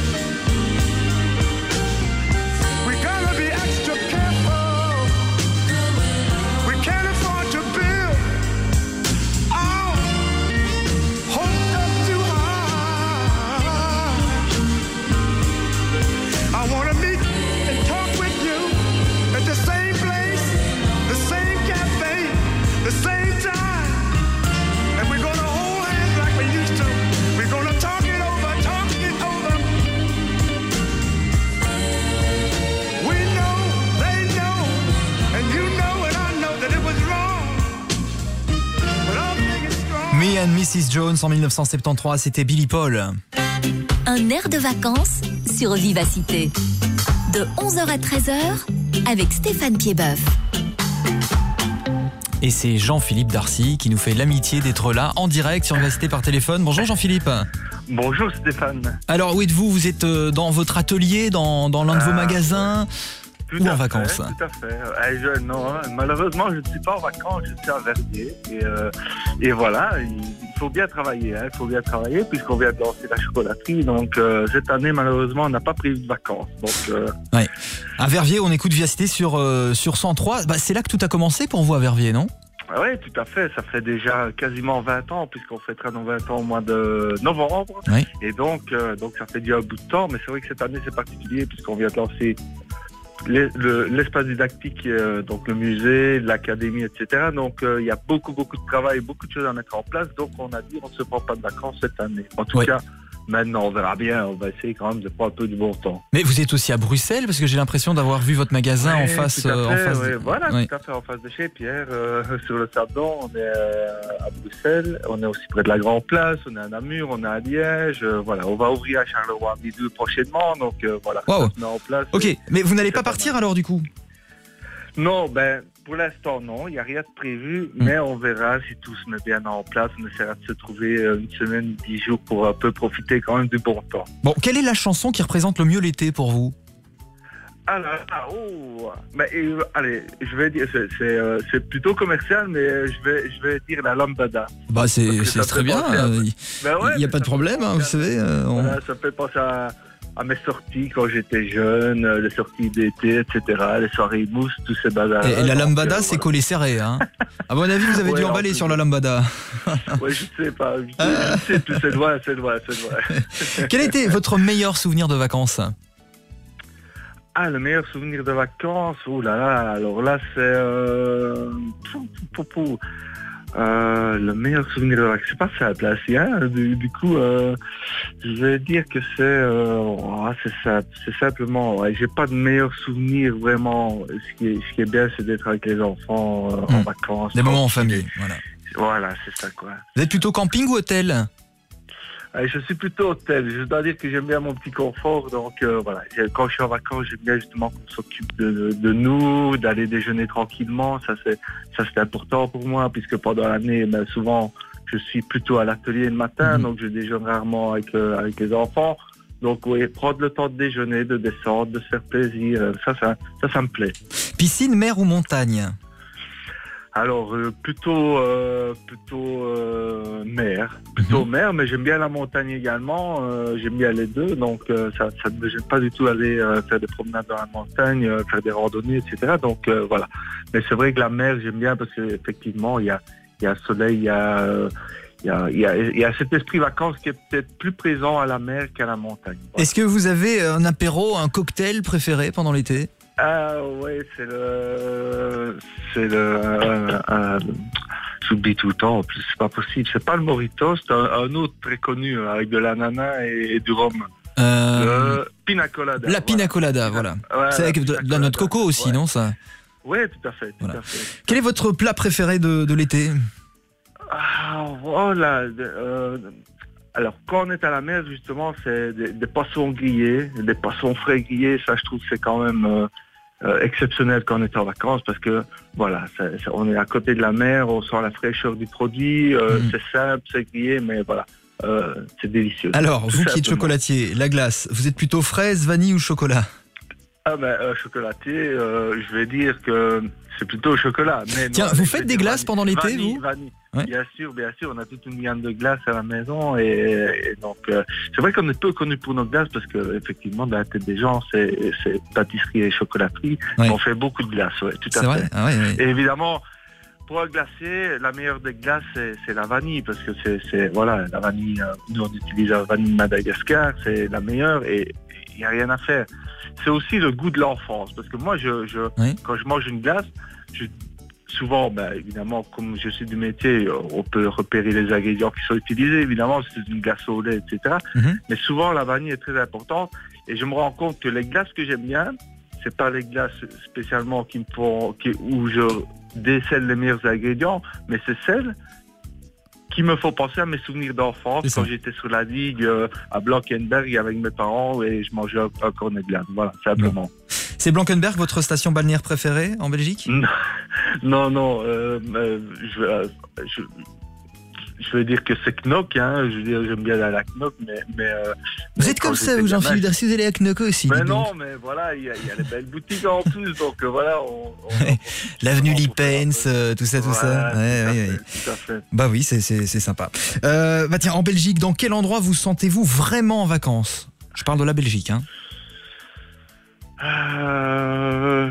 We gotta be extra careful. We can't afford to build our hopes up too high. I wanna meet and talk with you at the same place, the same cafe, the same time. And we're gonna hold hands like we used to. We're gonna talk it over, talk it over. We know, they know, and you know and I know that it was wrong. But I'm thinking strong. Me and missus Jones en dix-neuf cent soixante-treize, c'était Billy Paul. Un air de vacances sur Vivacité. De onze heures à treize heures avec Stéphane Piedboeuf. Et c'est Jean-Philippe Darcy qui nous fait l'amitié d'être là en direct sur Vivacité par téléphone. Bonjour Jean-Philippe. Bonjour Stéphane. Alors où êtes-vous ? Vous êtes dans votre atelier, dans, dans l'un de vos Euh, magasins Tout ou à en fait, vacances ? Tout à fait. Eh, je- non, hein, malheureusement, je ne suis pas en vacances, je suis à Verviers. Et, euh, et voilà, il, il faut bien travailler. hein, Il faut bien travailler puisqu'on vient de lancer la chocolaterie. Donc euh, cette année, malheureusement, on n'a pas prévu de vacances. Donc, euh, Ouais. À Verviers, on écoute Vivacité sur, euh, sur cent trois. Bah, c'est là que tout a commencé pour vous à Verviers, non ? oui, tout à fait. Ça fait déjà quasiment vingt ans puisqu'on fêtera nos vingt ans au mois de novembre. Oui. Et donc, euh, donc ça fait déjà un bout de temps. Mais c'est vrai que cette année, c'est particulier puisqu'on vient de lancer l'es- le- l'espace didactique, euh, donc le musée, l'académie, et cetera. Donc euh, il y a beaucoup, beaucoup de travail, beaucoup de choses à mettre en place. Donc on a dit on ne se prend pas de vacances cette année. En tout Ouais. cas, maintenant on verra bien. On va essayer quand même de prendre un peu du bon temps. Mais vous êtes aussi à Bruxelles parce que j'ai l'impression d'avoir vu votre magasin en Ouais, face. tout à euh, fait, en face ouais, de- Voilà, Ouais. tout à fait en face de chez Pierre, euh, sur le Sabdon. On est euh, à Bruxelles, on est aussi près de la Grand Place, on est à Namur, on est à Liège. euh, voilà, on va ouvrir à Charleroi Midou prochainement, donc euh, voilà, Wow. ça se met en place. Ok, mais vous n'allez C'est pas pas partir alors du coup ? Non, ben pour l'instant non, il n'y a rien de prévu, Hmm. mais on verra si tout se met bien en place. On essaiera de se trouver euh, une semaine, dix jours pour un peu profiter quand même du bon temps. Bon, quelle est la chanson qui représente le mieux l'été pour vous ? Ah là là, oh, ben, euh, allez, je vais dire, c'est, c'est, euh, c'est plutôt commercial, mais euh, je vais, je vais dire la lambada. Bah c'est Parce que c'est ça très fait bien, penser à- il Ben ouais, n'y a mais pas de ça problème, fait hein, vous penser à- savez. euh, on- Voilà, ça fait penser à, à mes sorties quand j'étais jeune, euh, les sorties d'été, et cetera, les soirées mousse, tous ces bazars. Et, et la Donc, lambada, euh, c'est collé serré. Hein. À mon avis, vous avez dû Ouais, en emballer plus. sur la lambada. Ouais, je sais pas, je sais, je sais plus, c'est loin, c'est loin, c'est loin. Quel était votre meilleur souvenir de vacances ? Ah, le meilleur souvenir de vacances, oh là là, alors là c'est... Euh... pou, pou, pou, pou. Euh, le meilleur souvenir de vacances, c'est pas simple, hein, si, hein, du, du coup, euh, je vais dire que c'est... Euh... oh, c'est simple, c'est simplement... Ouais, j'ai pas de meilleur souvenir vraiment. Ce qui est, ce qui est bien, c'est d'être avec les enfants euh, en Hmm. vacances. Des moments en famille, voilà. Voilà, c'est ça quoi. Vous êtes plutôt camping ou hôtel ? Euh, Je suis plutôt hôtel. Je dois dire que j'aime bien mon petit confort. Donc euh, voilà, J'ai- quand je suis en vacances, j'aime bien justement qu'on s'occupe de, de, de nous, d'aller déjeuner tranquillement. Ça c'est ça c'est important pour moi puisque pendant l'année, ben, souvent je suis plutôt à l'atelier le matin, Mhm. donc je déjeune rarement avec euh, avec les enfants. Donc oui, prendre le temps de déjeuner, de descendre, de se faire plaisir, euh, ça ça ça, ça me plaît. Piscine, mer ou montagne ? Alors euh, plutôt euh, plutôt euh, mer, plutôt mer, mais j'aime bien la montagne également. euh, j'aime bien les deux, donc euh, ça ça ne me gêne pas du tout aller euh, faire des promenades dans la montagne, euh, faire des randonnées, et cetera. Donc euh, voilà. Mais c'est vrai que la mer j'aime bien parce que effectivement il y a il y a le soleil, il y a euh, il y a il y a il y a cet esprit vacances qui est peut-être plus présent à la mer qu'à la montagne. Est-ce que vous avez un apéro, un cocktail préféré pendant l'été ? Ah ouais, c'est le, c'est le, euh, euh, j'oublie tout le temps. En plus, c'est pas possible. C'est pas le Morito, c'est un, un autre très connu euh, avec de l'ananas et, et du rhum. Euh, Le pina colada. La pina colada, voilà. Ouais, C'est avec la de, pina de la noix de coco aussi, ouais. non ça ? Ouais, tout à fait, tout à fait. Quel est votre plat préféré de, de l'été ? Ah, Alors, voilà. Euh, alors, quand on est à la mer, justement, c'est des, des poissons grillés, des poissons frais grillés. Ça, je trouve que c'est quand même euh, euh, exceptionnel quand on est en vacances parce que, voilà, c'est, c'est, on est à côté de la mer, on sent la fraîcheur du produit. Euh, mmh. C'est simple, c'est grillé, mais voilà, euh, c'est délicieux. Alors, vous qui êtes chocolatier, la glace, vous êtes plutôt fraise, vanille ou chocolat? Ah ben, euh, chocolatier, euh, je vais dire que c'est plutôt au chocolat. Mais Tiens, non, vous faites des glaces vanille, pendant l'été, vanille, vous vanille. Ouais. Bien sûr, bien sûr, on a toute une gamme de glaces à la maison et, et donc euh, c'est vrai qu'on est peu connu pour nos glaces parce que effectivement dans la tête des gens c'est, c'est pâtisserie et chocolaterie. Ouais. On fait beaucoup de glaces, ouais, tout à c'est fait. Vrai ah ouais, ouais. Et évidemment, pour un glacier, la meilleure des glaces c'est, c'est la vanille parce que c'est, c'est voilà la vanille. Euh, nous on utilise la vanille Madagascar, c'est la meilleure et il n'y a rien à faire. C'est aussi le goût de l'enfance parce que moi je, je oui. quand je mange une glace, je souvent, ben, évidemment, comme je suis du métier, on peut repérer les ingrédients qui sont utilisés, évidemment, c'est une glace au lait, et cetera. Mm-hmm. Mais souvent, la vanille est très importante et je me rends compte que les glaces que j'aime bien, c'est pas les glaces spécialement qui me font, qui, où je décèle les meilleurs ingrédients, mais c'est celles qui me font penser à mes souvenirs d'enfance quand j'étais sur la digue euh, à Blankenberg avec mes parents et je mangeais un, un cornet de glace. Voilà, simplement. C'est Blankenberg votre station balnéaire préférée en Belgique? Non, non, euh, euh, je, euh, je, je veux dire que c'est Knock, hein, je veux dire, j'aime bien aller à Knock, mais... mais euh, vous êtes comme ça, vous, Jean-Philippe Darcy, vous allez à Knock aussi. Mais non, donc. Mais voilà, il y, y a les belles boutiques en plus, donc euh, voilà... On, on, l'avenue Lipens, euh, tout ça, tout voilà, ça. Ouais, tout, ouais, à ouais. fait, tout à fait. Bah oui, c'est, c'est, c'est sympa. Euh, bah tiens, en Belgique, dans quel endroit vous sentez-vous vraiment en vacances? Je parle de la Belgique, hein. Euh...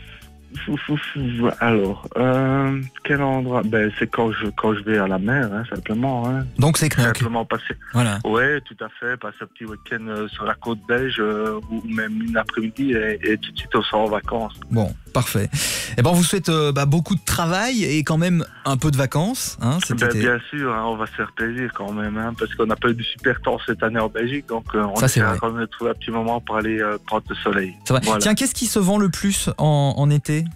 Alors, euh, quel endroit? Ben, c'est quand je quand je vais à la mer, hein, simplement. Hein. Donc c'est Knock. Simplement passer. Voilà. Ouais, tout à fait. Passer un petit week-end euh, sur la côte belge euh, ou même une après-midi et, et tout de suite on sort en vacances. Bon, parfait. Eh ben, on vous souhaite euh, bah, beaucoup de travail et quand même un peu de vacances. Hein, cet ben, été. Bien sûr, hein, on va se faire plaisir quand même, hein, parce qu'on n'a pas eu du super temps cette année en Belgique, donc euh, on essaie quand même de trouver un petit moment pour aller euh, prendre le soleil. C'est vrai. Voilà. Tiens, qu'est-ce qui se vend le plus en, en été?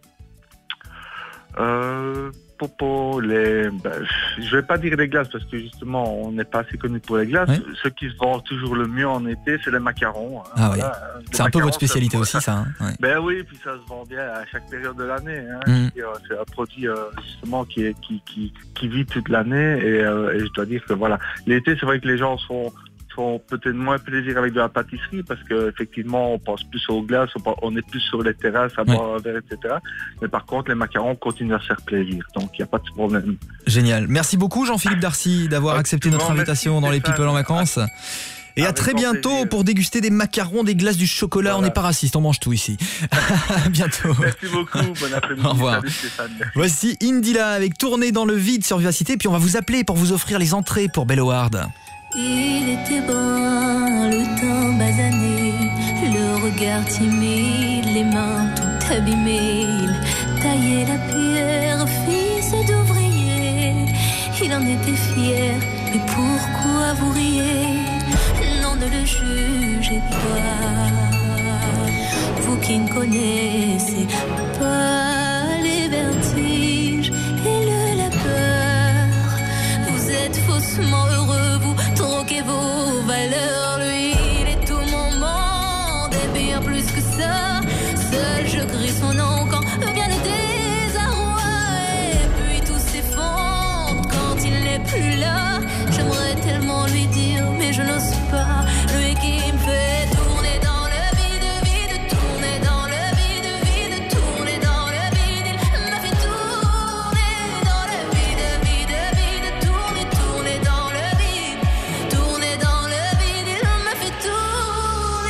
Euh, popo, les, ben, je vais pas dire les glaces parce que justement on n'est pas assez connu pour les glaces. Oui. Ce qui se vend toujours le mieux en été, c'est les macarons. Hein, ah voilà. Oui. C'est un peu votre spécialité ça, aussi, ça. Hein, ouais. Ben oui, puis ça se vend bien à chaque période de l'année. Hein. Mm. C'est un produit euh, justement qui, est, qui, qui, qui vit toute l'année et, euh, et je dois dire que voilà, l'été, c'est vrai que les gens sont font peut-être moins plaisir avec de la pâtisserie parce qu'effectivement on pense plus aux glaces, on est plus sur les terrasses à boire un verre, et cetera. Mais par contre les macarons continuent à se faire plaisir, donc il n'y a pas de problème. Génial. Merci beaucoup Jean-Philippe Darcy d'avoir accepté notre invitation merci, dans les People en vacances. Et avec à très bientôt plaisir. Pour déguster des macarons, des glaces, du chocolat. Voilà. On n'est pas raciste, on mange tout ici. À bientôt. Merci beaucoup, bon après-midi. Au revoir. Salut Stéphane. Voici Indila avec Tourner dans le vide sur Vivacité. Puis on va vous appeler pour vous offrir les entrées pour Belle Howard. Il était brun, le teint basané, le regard timide, les mains tout abîmées. Il taillait la pierre, fils d'ouvrier. Il en était fier, mais pourquoi vous riez? Non, ne le jugez pas. Vous qui ne connaissez pas les vertiges et le labeur, vous êtes faussement heureux. Troquez vos valeurs, lui il est tout mon monde et bien plus que ça. Seul je crie son nom quand vient le désarroi et puis tout s'effondre quand il n'est plus là. J'aimerais tellement lui dire mais je n'ose pas, lui qui me fait tourner dans le vide, vide, tourner dans le vide, vide, tourner dans le vide. Il m'a fait tourner dans le vide, vide, vide, tourner, tourner dans le vide. Tourner dans le vide, il me fait tourner.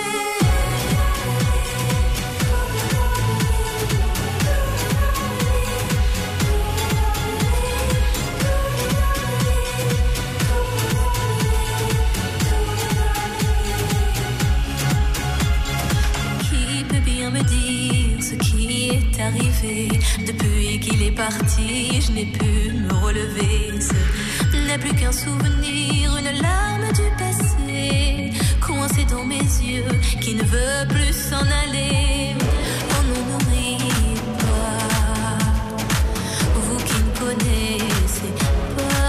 Qui peut bien me dire ce qui est arrivé? Depuis qu'il est parti, je n'ai pu me relever. Ce n'est plus qu'un souvenir, une larme du passé, coincée dans mes yeux, qui ne veut plus s'en aller. Oh non, n'oubliez pas, vous qui ne connaissez pas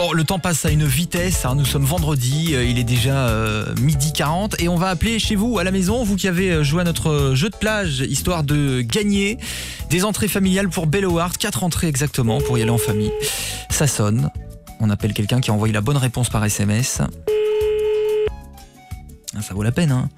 Bon, le temps passe à une vitesse, hein. Nous sommes vendredi, euh, il est déjà euh, midi quarante et on va appeler chez vous à la maison, vous qui avez joué à notre jeu de plage, histoire de gagner des entrées familiales pour Belloward, quatre entrées exactement pour y aller en famille. Ça sonne, on appelle quelqu'un qui a envoyé la bonne réponse par S M S. Ah, ça vaut la peine, hein.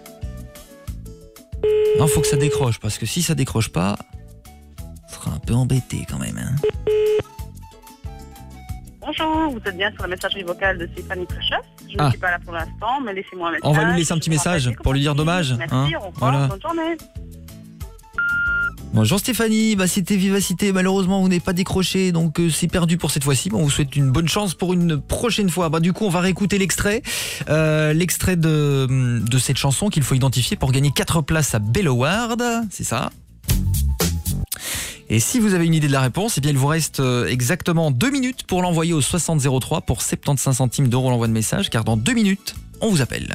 Non, faut que ça décroche, parce que si ça décroche pas, on sera un peu embêté quand même, hein. Bonjour, vous êtes bien sur la messagerie vocale de Stéphanie Préchef. Je Ah. ne suis pas là pour l'instant, mais laissez-moi un message. On va lui laisser un petit message pour lui dire dommage. Merci, hein. au revoir, Voilà. bonne journée. Bonjour Stéphanie, bah c'était Vivacité, malheureusement vous n'avez pas décroché, donc euh, c'est perdu pour cette fois-ci. Bon, on vous souhaite une bonne chance pour une prochaine fois. Bah du coup on va réécouter l'extrait, euh, l'extrait de, de cette chanson qu'il faut identifier pour gagner quatre places à Belloward, c'est ça. Et si vous avez une idée de la réponse, eh bien il vous reste euh, exactement deux minutes pour l'envoyer au soixante zéro trois pour soixante-quinze centimes d'euros l'envoi de message, car dans deux minutes, on vous appelle.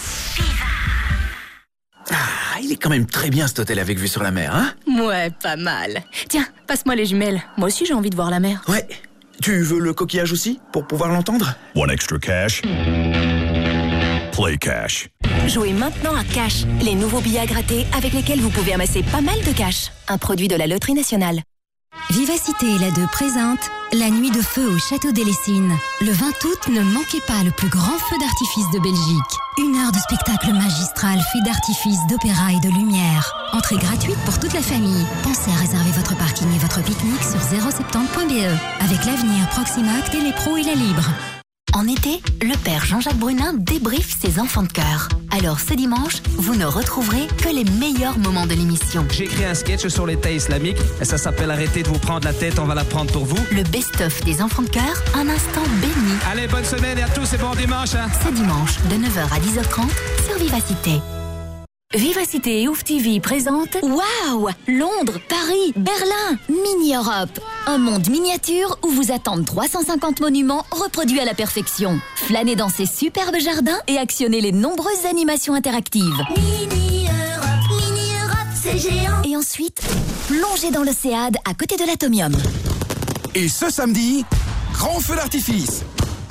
Ah, il est quand même très bien cet hôtel avec vue sur la mer, hein? Ouais, pas mal. Tiens, passe-moi les jumelles. Moi aussi j'ai envie de voir la mer. Ouais. Tu veux le coquillage aussi, pour pouvoir l'entendre? One extra cash. Play cash. Jouez maintenant à Cash, les nouveaux billets à gratter avec lesquels vous pouvez amasser pas mal de cash. Un produit de la Loterie Nationale. Vivacité et la deux présente la nuit de feu au Château des Lessines. Le vingt août, ne manquez pas le plus grand feu d'artifice de Belgique. Une heure de spectacle magistral fait d'artifice, d'opéra et de lumière. Entrée gratuite pour toute la famille. Pensez à réserver votre parking et votre pique-nique sur zéro soixante point b e. Avec l'avenir, Proximac, Télépro et la Libre. En été, le père Jean-Jacques Brunin débriefe ses enfants de cœur. Alors ce dimanche, vous ne retrouverez que les meilleurs moments de l'émission. J'ai écrit un sketch sur l'État islamique et ça s'appelle Arrêtez de vous prendre la tête, on va la prendre pour vous. Le best-of des enfants de cœur, un instant béni. Allez, bonne semaine et à tous et bon dimanche. Hein. Ce dimanche, de neuf heures à dix heures trente, sur Vivacité. Vivacité et Ouf T V présentent Waouh, Londres, Paris, Berlin, Mini-Europe. Un monde miniature où vous attendent trois cent cinquante monuments reproduits à la perfection. Flânez dans ces superbes jardins et actionnez les nombreuses animations interactives. Mini-Europe, Mini-Europe, c'est géant. Et ensuite, plongez dans l'Océade à côté de l'Atomium. Et ce samedi, grand feu d'artifice.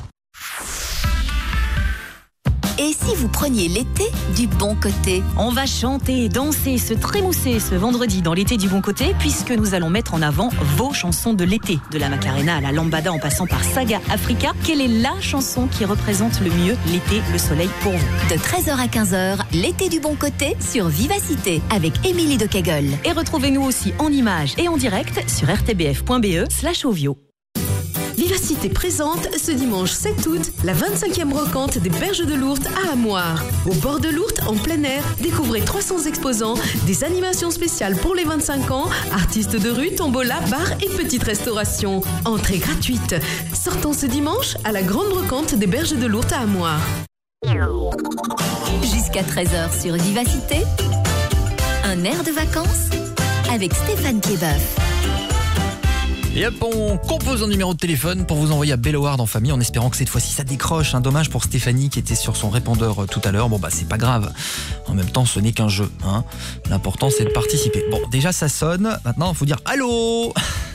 Et si vous preniez l'été du bon côté? On va chanter, danser, se trémousser ce vendredi dans l'été du bon côté, puisque nous allons mettre en avant vos chansons de l'été. De la Macarena à la Lambada en passant par Saga Africa, quelle est la chanson qui représente le mieux l'été, le soleil pour vous? De treize heures à quinze heures, l'été du bon côté sur Vivacité avec Émilie de Kegel. Et retrouvez-nous aussi en images et en direct sur r t b f point b e slash ovio. Vivacité présente ce dimanche sept août la vingt-cinquième brocante des Berges de Lourdes à Amoir. Au bord de Lourdes, en plein air, découvrez trois cents exposants, des animations spéciales pour les vingt-cinq ans, artistes de rue, tombola, bar et petite restauration. Entrée gratuite. Sortons ce dimanche à la grande brocante des Berges de Lourdes à Amoir. Jusqu'à treize heures sur Vivacité, un air de vacances avec Stéphane Québeuf. Et hop, on compose un numéro de téléphone pour vous envoyer à Belloward en famille en espérant que cette fois-ci ça décroche. Un dommage pour Stéphanie qui était sur son répondeur tout à l'heure. Bon bah c'est pas grave. En même temps ce n'est qu'un jeu. Hein. L'important c'est de participer. Bon déjà ça sonne. Maintenant il faut dire allô.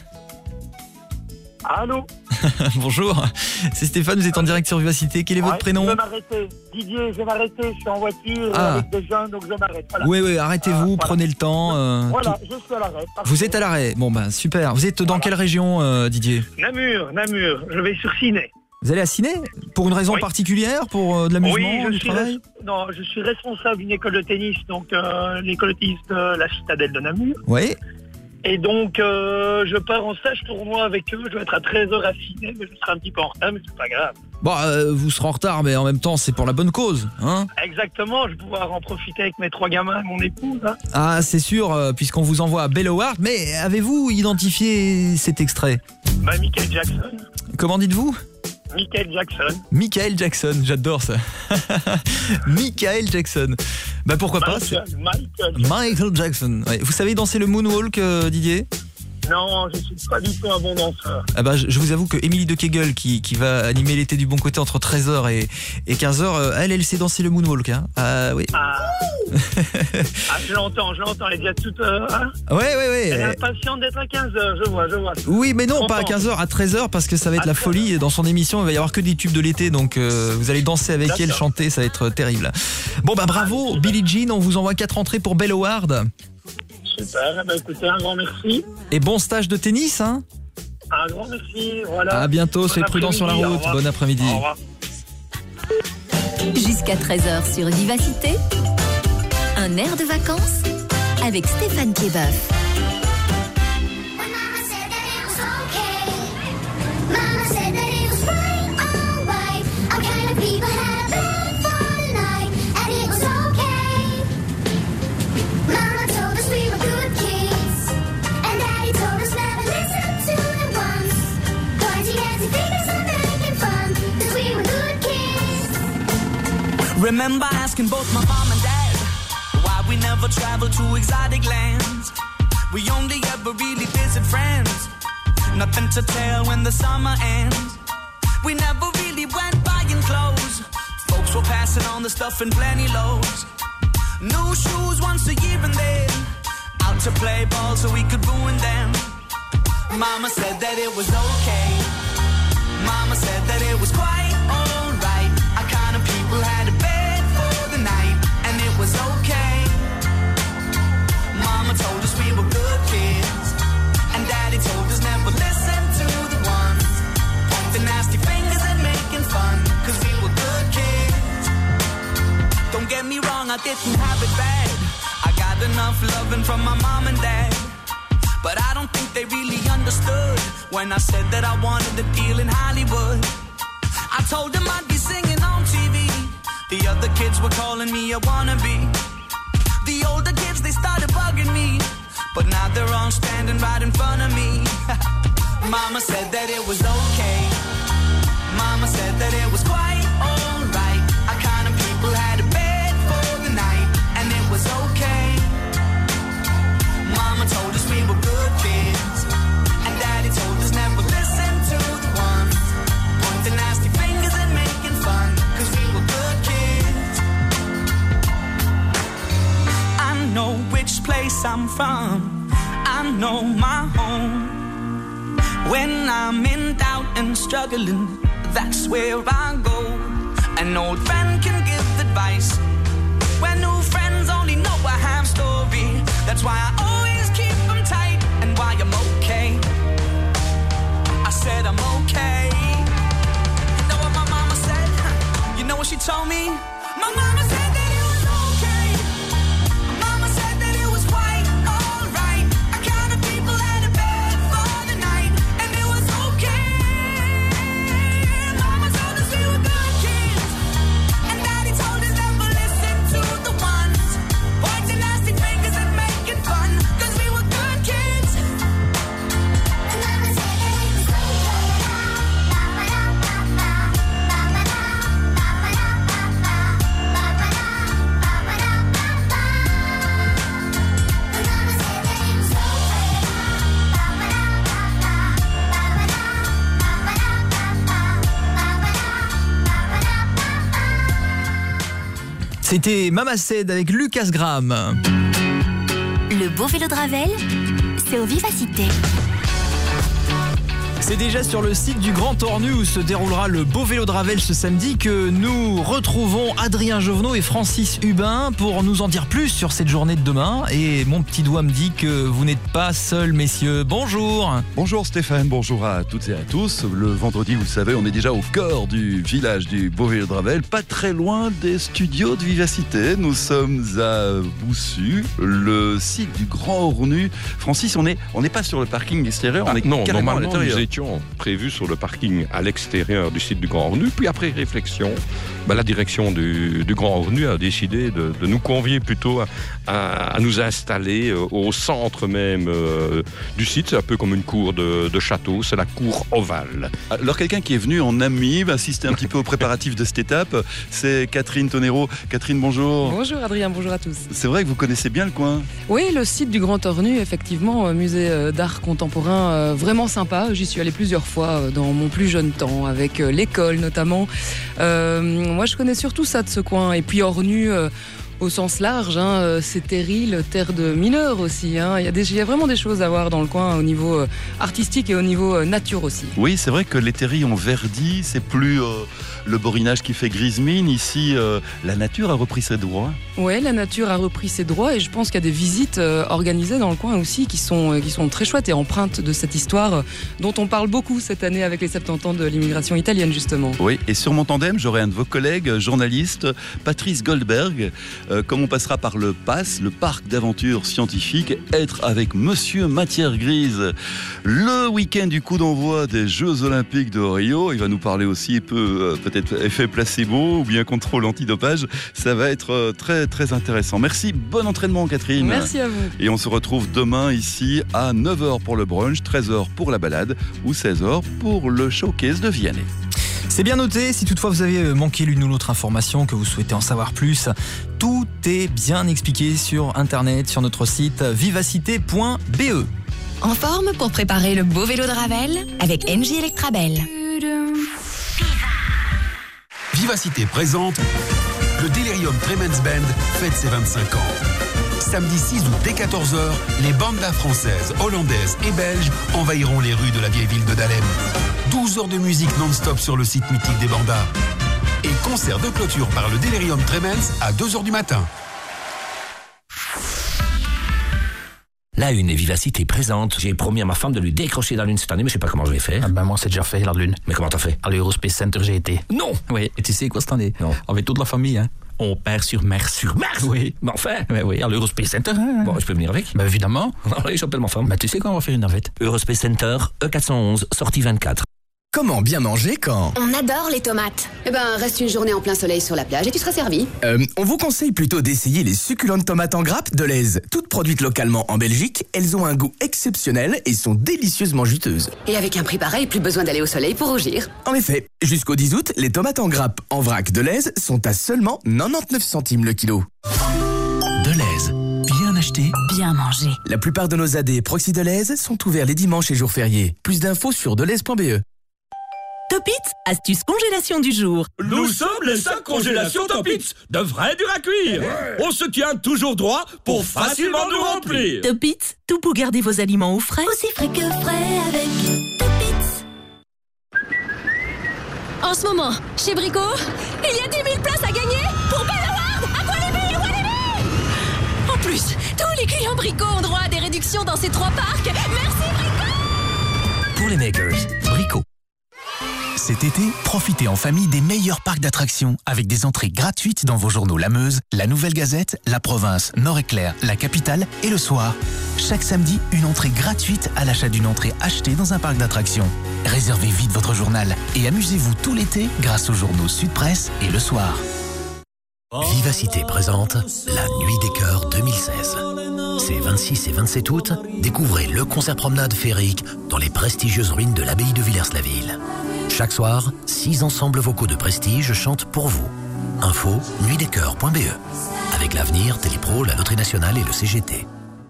Allô. Bonjour, c'est Stéphane, vous êtes en direct sur Vivacité. Quel est ouais, votre prénom? Je vais m'arrêter. Didier, je vais m'arrêter. Je suis en voiture ah. avec des jeunes, donc je m'arrête. Voilà. Oui, oui, arrêtez-vous, euh, voilà. Prenez le temps. Euh, voilà, tout... je suis à l'arrêt. Vous êtes à l'arrêt. Bon, ben super. Vous êtes dans voilà. quelle région, euh, Didier? Namur, Namur. Je vais sur Ciné. Vous allez à Ciné? Pour une raison oui. particulière? Pour euh, de l'amusement, oui, je du suis travail? Non, je suis responsable d'une école de tennis, donc euh, l'école de tennis de la Citadelle de Namur. Oui. Et donc, euh, je pars en stage tournoi avec eux. Je vais être à treize heures à Ciné, mais je serai un petit peu en retard, mais c'est pas grave. Bon, euh, vous serez en retard, mais en même temps, c'est pour la bonne cause, hein? Exactement, je vais pouvoir en profiter avec mes trois gamins et mon épouse. Hein. Ah, c'est sûr, euh, puisqu'on vous envoie à Belloward. Mais avez-vous identifié cet extrait? Bah, Michael Jackson. Comment dites-vous? Michael Jackson. Michael Jackson, j'adore ça. Michael Jackson. Bah pourquoi Michael, pas Michael, Michael Jackson. Ouais. Vous savez danser le moonwalk, euh, Didier? Non, je suis pas du tout un bon danseur. Ah bah, je, je vous avoue que Émilie de Kegel, qui, qui va animer l'été du bon côté entre treize heures et, et quinze heures, euh, elle, elle sait danser le moonwalk. Hein. Ah oui. Ah, Ah, je l'entends, je l'entends. Elle est déjà toute. Euh, hein Ouais, ouais, ouais. Elle est impatiente d'être à quinze heures, je vois, je vois. Oui, mais non, Content. pas à quinze heures, à treize heures, parce que ça va être la folie. Dans son émission, il va y avoir que des tubes de l'été, donc euh, vous allez danser avec D'accord. elle, chanter, ça va être terrible. Bon, bah bravo, Billie Jean, on vous envoie quatre entrées pour Bell Howard. Super, eh ben, écoutez, un grand merci. Et bon stage de tennis, hein. Un grand merci, voilà. À bientôt, Bon soyez prudents sur la après-midi, au route. revoir. Bon après-midi. Au revoir. Jusqu'à treize heures sur Vivacité, un air de vacances avec Stéphane Québeuf. Remember asking both my mom and dad why we never traveled to exotic lands. We only ever really visit friends. Nothing to tell when the summer ends. We never really went buying clothes. Folks were passing on the stuff in plenty loads. New shoes once a year and then out to play ball so we could ruin them. Mama said that it was okay. Mama said that it was quite alright. Our kind of people had a bed for the night, and it was okay. Mama told us we were good kids, and Daddy told us never listen to the ones pointing nasty fingers and making fun, cause we were good kids. Don't get me wrong, I didn't have it bad. I got enough loving from my mom and dad, but I don't think they really understood when I said that I wanted a deal in Hollywood. I told them I'd be singing on T V. The other kids were calling me a wannabe. The older kids, they started bugging me, but now they're all standing right in front of me. Mama said that it was okay. Mama said that it was quite alright. Our kind of people had a bed for the night, and it was okay. Mama told us we were good kids, and Daddy told us never listen to the ones pointing nasty fingers and making fun, cause we were good kids. I know which place I'm from, I know my home. When I'm in doubt and struggling, that's where I go. An old friend can give advice when new friends only know a half story. That's why I always keep them tight, and why I'm okay. I said I'm okay. You know what my mama said? You know what she told me? My mama said that it was okay. My mama said that it was quite alright. Our kind of people had a bed for the night, and it was okay. Mama told us we were good kids, and Daddy told us never listen to the ones pointing nasty fingers and making fun, cause we were good kids. And Mama said that it was C'était Mama Said avec Lucas Graham. Le beau vélo de Ravel, c'est au Vivacité. C'est déjà sur le site du Grand Ornu où se déroulera le beau vélo de Ravel ce samedi que nous retrouvons Adrien Jovenot et Francis Hubin pour nous en dire plus sur cette journée de demain. Et mon petit doigt me dit que vous n'êtes pas seuls, messieurs. Bonjour. Bonjour Stéphane, bonjour à toutes et à tous. Le vendredi, vous le savez, on est déjà au cœur du village du beau vélo de Ravel, pas très loin des studios de Vivacité. Nous sommes à Boussu, le site du Grand Ornu. Francis, on n'est on n'est pas sur le parking extérieur, on Ah, est non, carrément à normalement, l'intérieur. nous étions prévus sur le parking à l'extérieur du site du Grand Ornu. Puis après réflexion, ben, la direction du, du Grand Ornu a décidé de, de nous convier plutôt à, à, à nous installer euh, au centre même euh, du site. C'est un peu comme une cour de, de château, c'est la cour ovale. Alors quelqu'un qui est venu en ami, va assister un petit peu aux préparatifs de cette étape, c'est Catherine Tonero. Catherine, bonjour. Bonjour Adrien, bonjour à tous. C'est vrai que vous connaissez bien le coin. Oui, le site du Grand Ornu, effectivement, euh, musée euh, d'art contemporain, euh, vraiment sympa. J'y suis allée plusieurs fois euh, dans mon plus jeune temps, avec euh, l'école notamment. Euh, moi, je connais surtout ça de ce coin. Et puis Ornu, euh, au sens large. Hein, c'est terrible, terre de mineurs aussi. Hein. Il y a des, il y a vraiment des choses à voir dans le coin au niveau euh, artistique et au niveau euh, nature aussi. Oui, c'est vrai que les terris ont verdi, c'est plus euh, le borinage qui fait grise mine. Ici, euh, la nature a repris ses droits. Oui, la nature a repris ses droits et je pense qu'il y a des visites euh, organisées dans le coin aussi qui sont, euh, qui sont très chouettes et empreintes de cette histoire euh, dont on parle beaucoup cette année avec les soixante-dix ans de l'immigration italienne justement. Oui, et sur mon tandem, j'aurai un de vos collègues, journaliste, Patrice Goldberg. Euh, comme on passera par le P A S, le parc d'aventure scientifique, être avec Monsieur Matière Grise. Le week-end du coup d'envoi des Jeux Olympiques de Rio, il va nous parler aussi peu, euh, peut-être effet placebo ou bien contrôle antidopage. Ça va être euh, très très intéressant. Merci, bon entraînement Catherine. Merci à vous. Et on se retrouve demain ici à neuf heures pour le brunch, treize heures pour la balade ou seize heures pour le showcase de Vianney. C'est bien noté, si toutefois vous avez manqué l'une ou l'autre information, que vous souhaitez en savoir plus, tout est bien expliqué sur internet, sur notre site vivacité point b e. En forme pour préparer le beau vélo de Ravel avec N J Electrabel. Vivacité présente le Delirium Tremens Band fête ses vingt-cinq ans. Samedi six août dès quatorze heures, les bandas françaises, hollandaises et belges envahiront les rues de la vieille ville de Dahlem. douze heures de musique non-stop sur le site mythique des bandas. Et concert de clôture par le Delirium Tremens à deux heures du matin. La Une et Vivacité présente. J'ai promis à ma femme de lui décrocher la Lune cette année, mais je sais pas comment je vais faire. Ah ben moi c'est déjà fait la Lune. Mais comment t'as fait? À l'Eurospace Center j'ai été. Non. Oui, et tu sais quoi cette année? Non. Avec toute la famille, hein. On perd sur mer. Sur mer? Oui. Mais enfin. Mais oui, à l'Eurospace Center. Hein. Bon, je peux venir avec? Ben évidemment. Allez, j'appelle ma femme. Ben tu sais quand on va faire une navette? Eurospace Center, E quatre cent onze, sortie vingt-quatre. Comment bien manger quand On adore les tomates. Eh ben, reste une journée en plein soleil sur la plage et tu seras servi. euh, On vous conseille plutôt d'essayer les succulentes tomates en grappe Delhaize. Toutes produites localement en Belgique, elles ont un goût exceptionnel et sont délicieusement juteuses. Et avec un prix pareil, plus besoin d'aller au soleil pour rougir. En effet, jusqu'au dix août, les tomates en grappe en vrac Delhaize sont à seulement quatre-vingt-dix-neuf centimes le kilo. Delhaize, bien acheté, bien mangé. La plupart de nos A D Proxy Delhaize sont ouverts les dimanches et jours fériés. Plus d'infos sur delhaize point b e. Topitz, astuce congélation du jour. Nous sommes les cinq congélations Topitz, de vrai dur à cuire. Ouais. On se tient toujours droit pour facilement nous remplir. Topitz, tout pour garder vos aliments au frais. Aussi frais que frais avec Topitz. En ce moment, chez Brico, il y a dix mille places à gagner pour Belle Award à Walibi, Walibi. En plus, tous les clients Brico ont droit à des réductions dans ces trois parcs. Merci Brico. Pour les makers, Brico. Cet été, profitez en famille des meilleurs parcs d'attractions avec des entrées gratuites dans vos journaux La Meuse, La Nouvelle Gazette, La Province, Nord-Éclair, La Capitale et Le Soir. Chaque samedi, une entrée gratuite à l'achat d'une entrée achetée dans un parc d'attractions. Réservez vite votre journal et amusez-vous tout l'été grâce aux journaux Sud Presse et Le Soir. Vivacité présente la Nuit des Cœurs deux mille seize. Ces vingt-six et vingt-sept août, découvrez le concert promenade féerique dans les prestigieuses ruines de l'abbaye de Villers-la-Ville. Chaque soir, six ensembles vocaux de prestige chantent pour vous. Info nuit des cœurs point b e. Avec l'Avenir, Télépro, la Loterie Nationale et le C G T.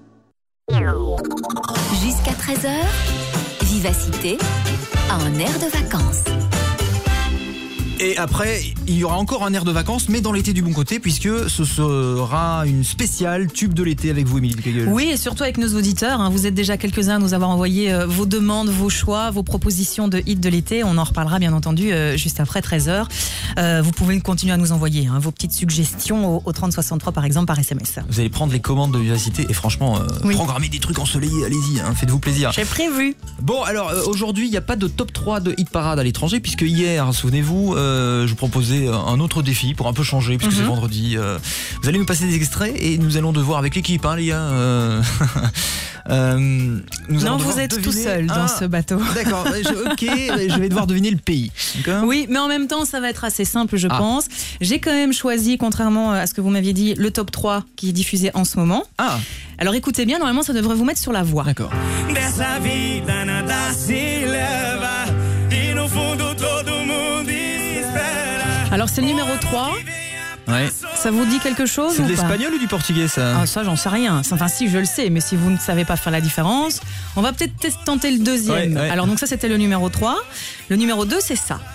Jusqu'à treize heures, Vivacité, un air de vacances. Et après, il y aura encore un air de vacances, mais dans l'été du bon côté, puisque ce sera une spéciale tube de l'été avec vous, Émilie Kegel. Oui, et surtout avec nos auditeurs. Hein. Vous êtes déjà quelques-uns à nous avoir envoyé euh, vos demandes, vos choix, vos propositions de hits de l'été. On en reparlera bien entendu euh, juste après treize heures. Euh, vous pouvez continuer à nous envoyer hein, vos petites suggestions au, au trente soixante-trois par exemple par S M S. Vous allez prendre les commandes de Vivacité et franchement, euh, oui. programmer des trucs ensoleillés, allez-y, hein, faites-vous plaisir. J'ai prévu. Bon, alors euh, aujourd'hui, il n'y a pas de top trois de hit parade à l'étranger, puisque hier, souvenez-vous, euh, je vous proposais un autre défi pour un peu changer, puisque mm-hmm. c'est vendredi. Euh, vous allez nous passer des extraits et nous allons devoir, avec l'équipe, hein, les gars. Euh, euh, nous non, vous êtes deviner... tout seul dans ah, ce bateau. D'accord, je, ok, je vais devoir deviner le pays. D'accord oui, mais en même temps, ça va être assez simple, je ah. pense. J'ai quand même choisi, contrairement à ce que vous m'aviez dit, le top trois qui est diffusé en ce moment. Ah. Alors écoutez bien, normalement, ça devrait vous mettre sur la voie. D'accord. Alors c'est le numéro trois. Ouais. Ça vous dit quelque chose? C'est ou de pas l'espagnol ou du portugais ça? Ah ça j'en sais rien. Enfin si je le sais, mais si vous ne savez pas faire la différence, on va peut-être tenter le deuxième. Ouais, ouais. Alors donc ça c'était le numéro trois. Le numéro deux c'est ça.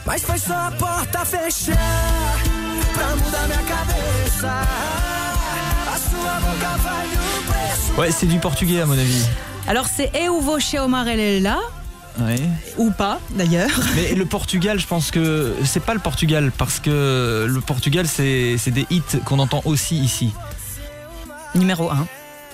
Ouais, c'est du portugais à mon avis. Alors c'est Eu vou chamar ela. Ouais. Ou pas d'ailleurs. Mais le Portugal, je pense que c'est pas le Portugal, parce que le Portugal, c'est, c'est des hits qu'on entend aussi ici. Numéro un.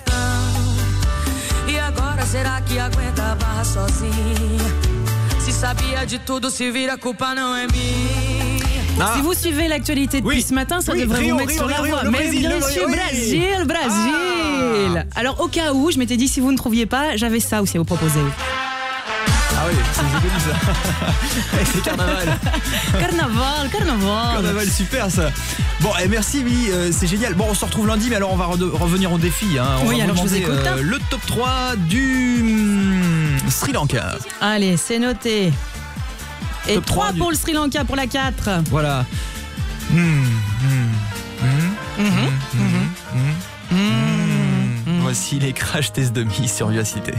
E agora será que aguenta a barra sozinha? Se sabia de tudo, se vira, a culpa não é minha. Ah. Si vous suivez l'actualité depuis oui. ce matin, ça oui, devrait Rio, vous mettre Rio, sur la Rio, voie. Mais Brésil, bien sûr, oui. Brésil, Brésil. Ah. Alors au cas où, je m'étais dit, si vous ne trouviez pas, j'avais ça aussi à vous proposer. Ah oui, c'est joli ça. C'est carnaval. Carnaval, carnaval. Carnaval, super ça. Bon, et merci Billy, euh, c'est génial. Bon, on se retrouve lundi, mais alors on va re- revenir au défi. Hein. On oui, va alors vous demander, je vous écoute. Euh, le top trois du hum, Sri Lanka. Allez, c'est noté. Et top trois du... pour le Sri Lanka, pour la quatre. Voilà. Mmh, mmh, mmh, mmh, mmh, mmh, mmh, mmh. Voici les Crash Test Dummies sur Vivacité.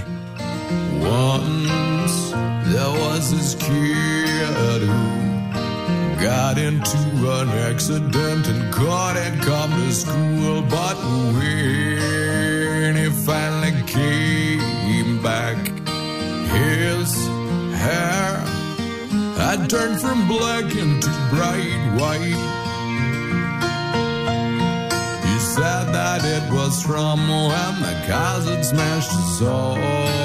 Once there was this kid who got into an accident and couldn't come to school. But when he finally came back, his hair had turned from black into bright white. He said that it was from when the cars had smashed his soul.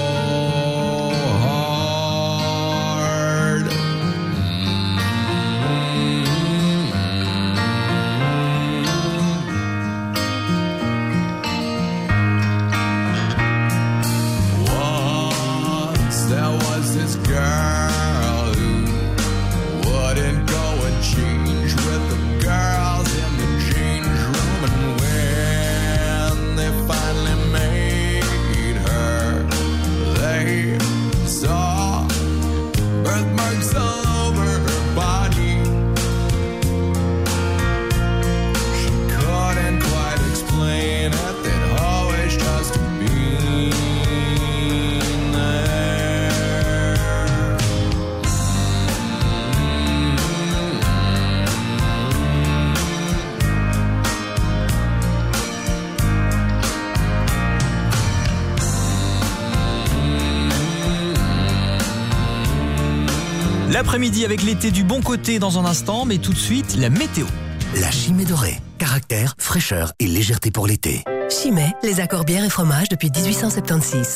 L'après-midi avec l'été du bon côté dans un instant, mais tout de suite, la météo. La Chimay dorée. Caractère, fraîcheur et légèreté pour l'été. Chimay, les accords bière et fromage depuis dix-huit cent soixante-seize.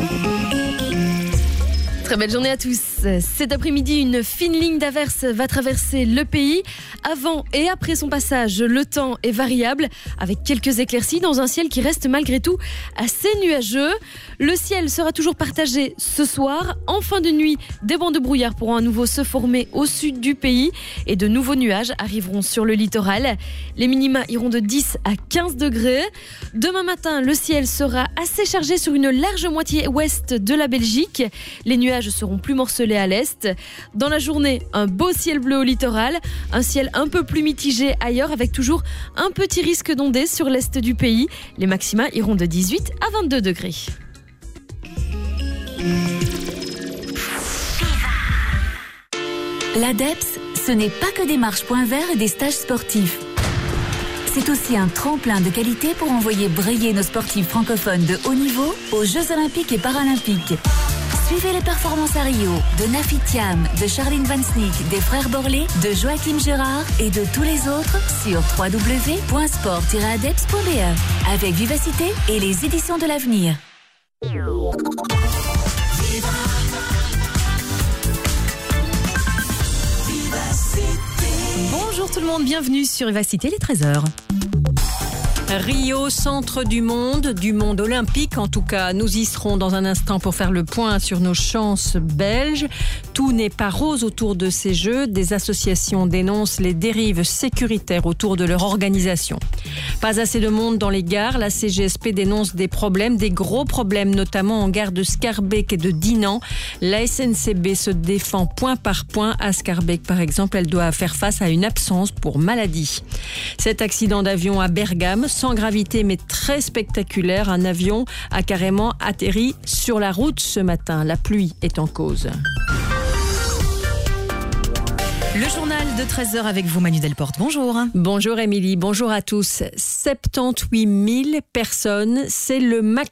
Très belle journée à tous. Cet après-midi, une fine ligne d'averse va traverser le pays. Avant et après son passage, le temps est variable avec quelques éclaircies dans un ciel qui reste malgré tout assez nuageux. Le ciel sera toujours partagé ce soir. En fin de nuit, des bancs de brouillard pourront à nouveau se former au sud du pays et de nouveaux nuages arriveront sur le littoral. Les minima iront de dix à quinze degrés. Demain matin, le ciel sera assez chargé sur une large moitié ouest de la Belgique. Les nuages seront plus morcelés à l'est. Dans la journée, un beau ciel bleu au littoral, un ciel un peu plus mitigé ailleurs avec toujours un petit risque d'ondées sur l'est du pays. Les maxima iront de dix-huit à vingt-deux degrés. L'ADEPS, ce n'est pas que des marches points verts et des stages sportifs. C'est aussi un tremplin de qualité pour envoyer briller nos sportifs francophones de haut niveau aux Jeux Olympiques et Paralympiques. Suivez les performances à Rio de Nafi Thiam, de Charline Van Snick, des frères Borlé, de Joachim Gérard et de tous les autres sur w w w point sport tiret adeps point b e avec Vivacité et les éditions de l'avenir. Bonjour tout le monde, bienvenue sur Vivacité, les treize heures. Rio, centre du monde, du monde olympique en tout cas. Nous y serons dans un instant pour faire le point sur nos chances belges. Tout n'est pas rose autour de ces Jeux. Des associations dénoncent les dérives sécuritaires autour de leur organisation. Pas assez de monde dans les gares. La C G S P dénonce des problèmes, des gros problèmes, notamment en gare de Schaerbeek et de Dinant. La S N C B se défend point par point. À Schaerbeek, par exemple, elle doit faire face à une absence pour maladie. Cet accident d'avion à Bergame, sans gravité mais très spectaculaire, un avion a carrément atterri sur la route ce matin. La pluie est en cause. Le journal de treize heures avec vous, Manu Delporte. Bonjour. Bonjour Émilie, bonjour à tous. soixante-dix-huit mille personnes, c'est le maximum.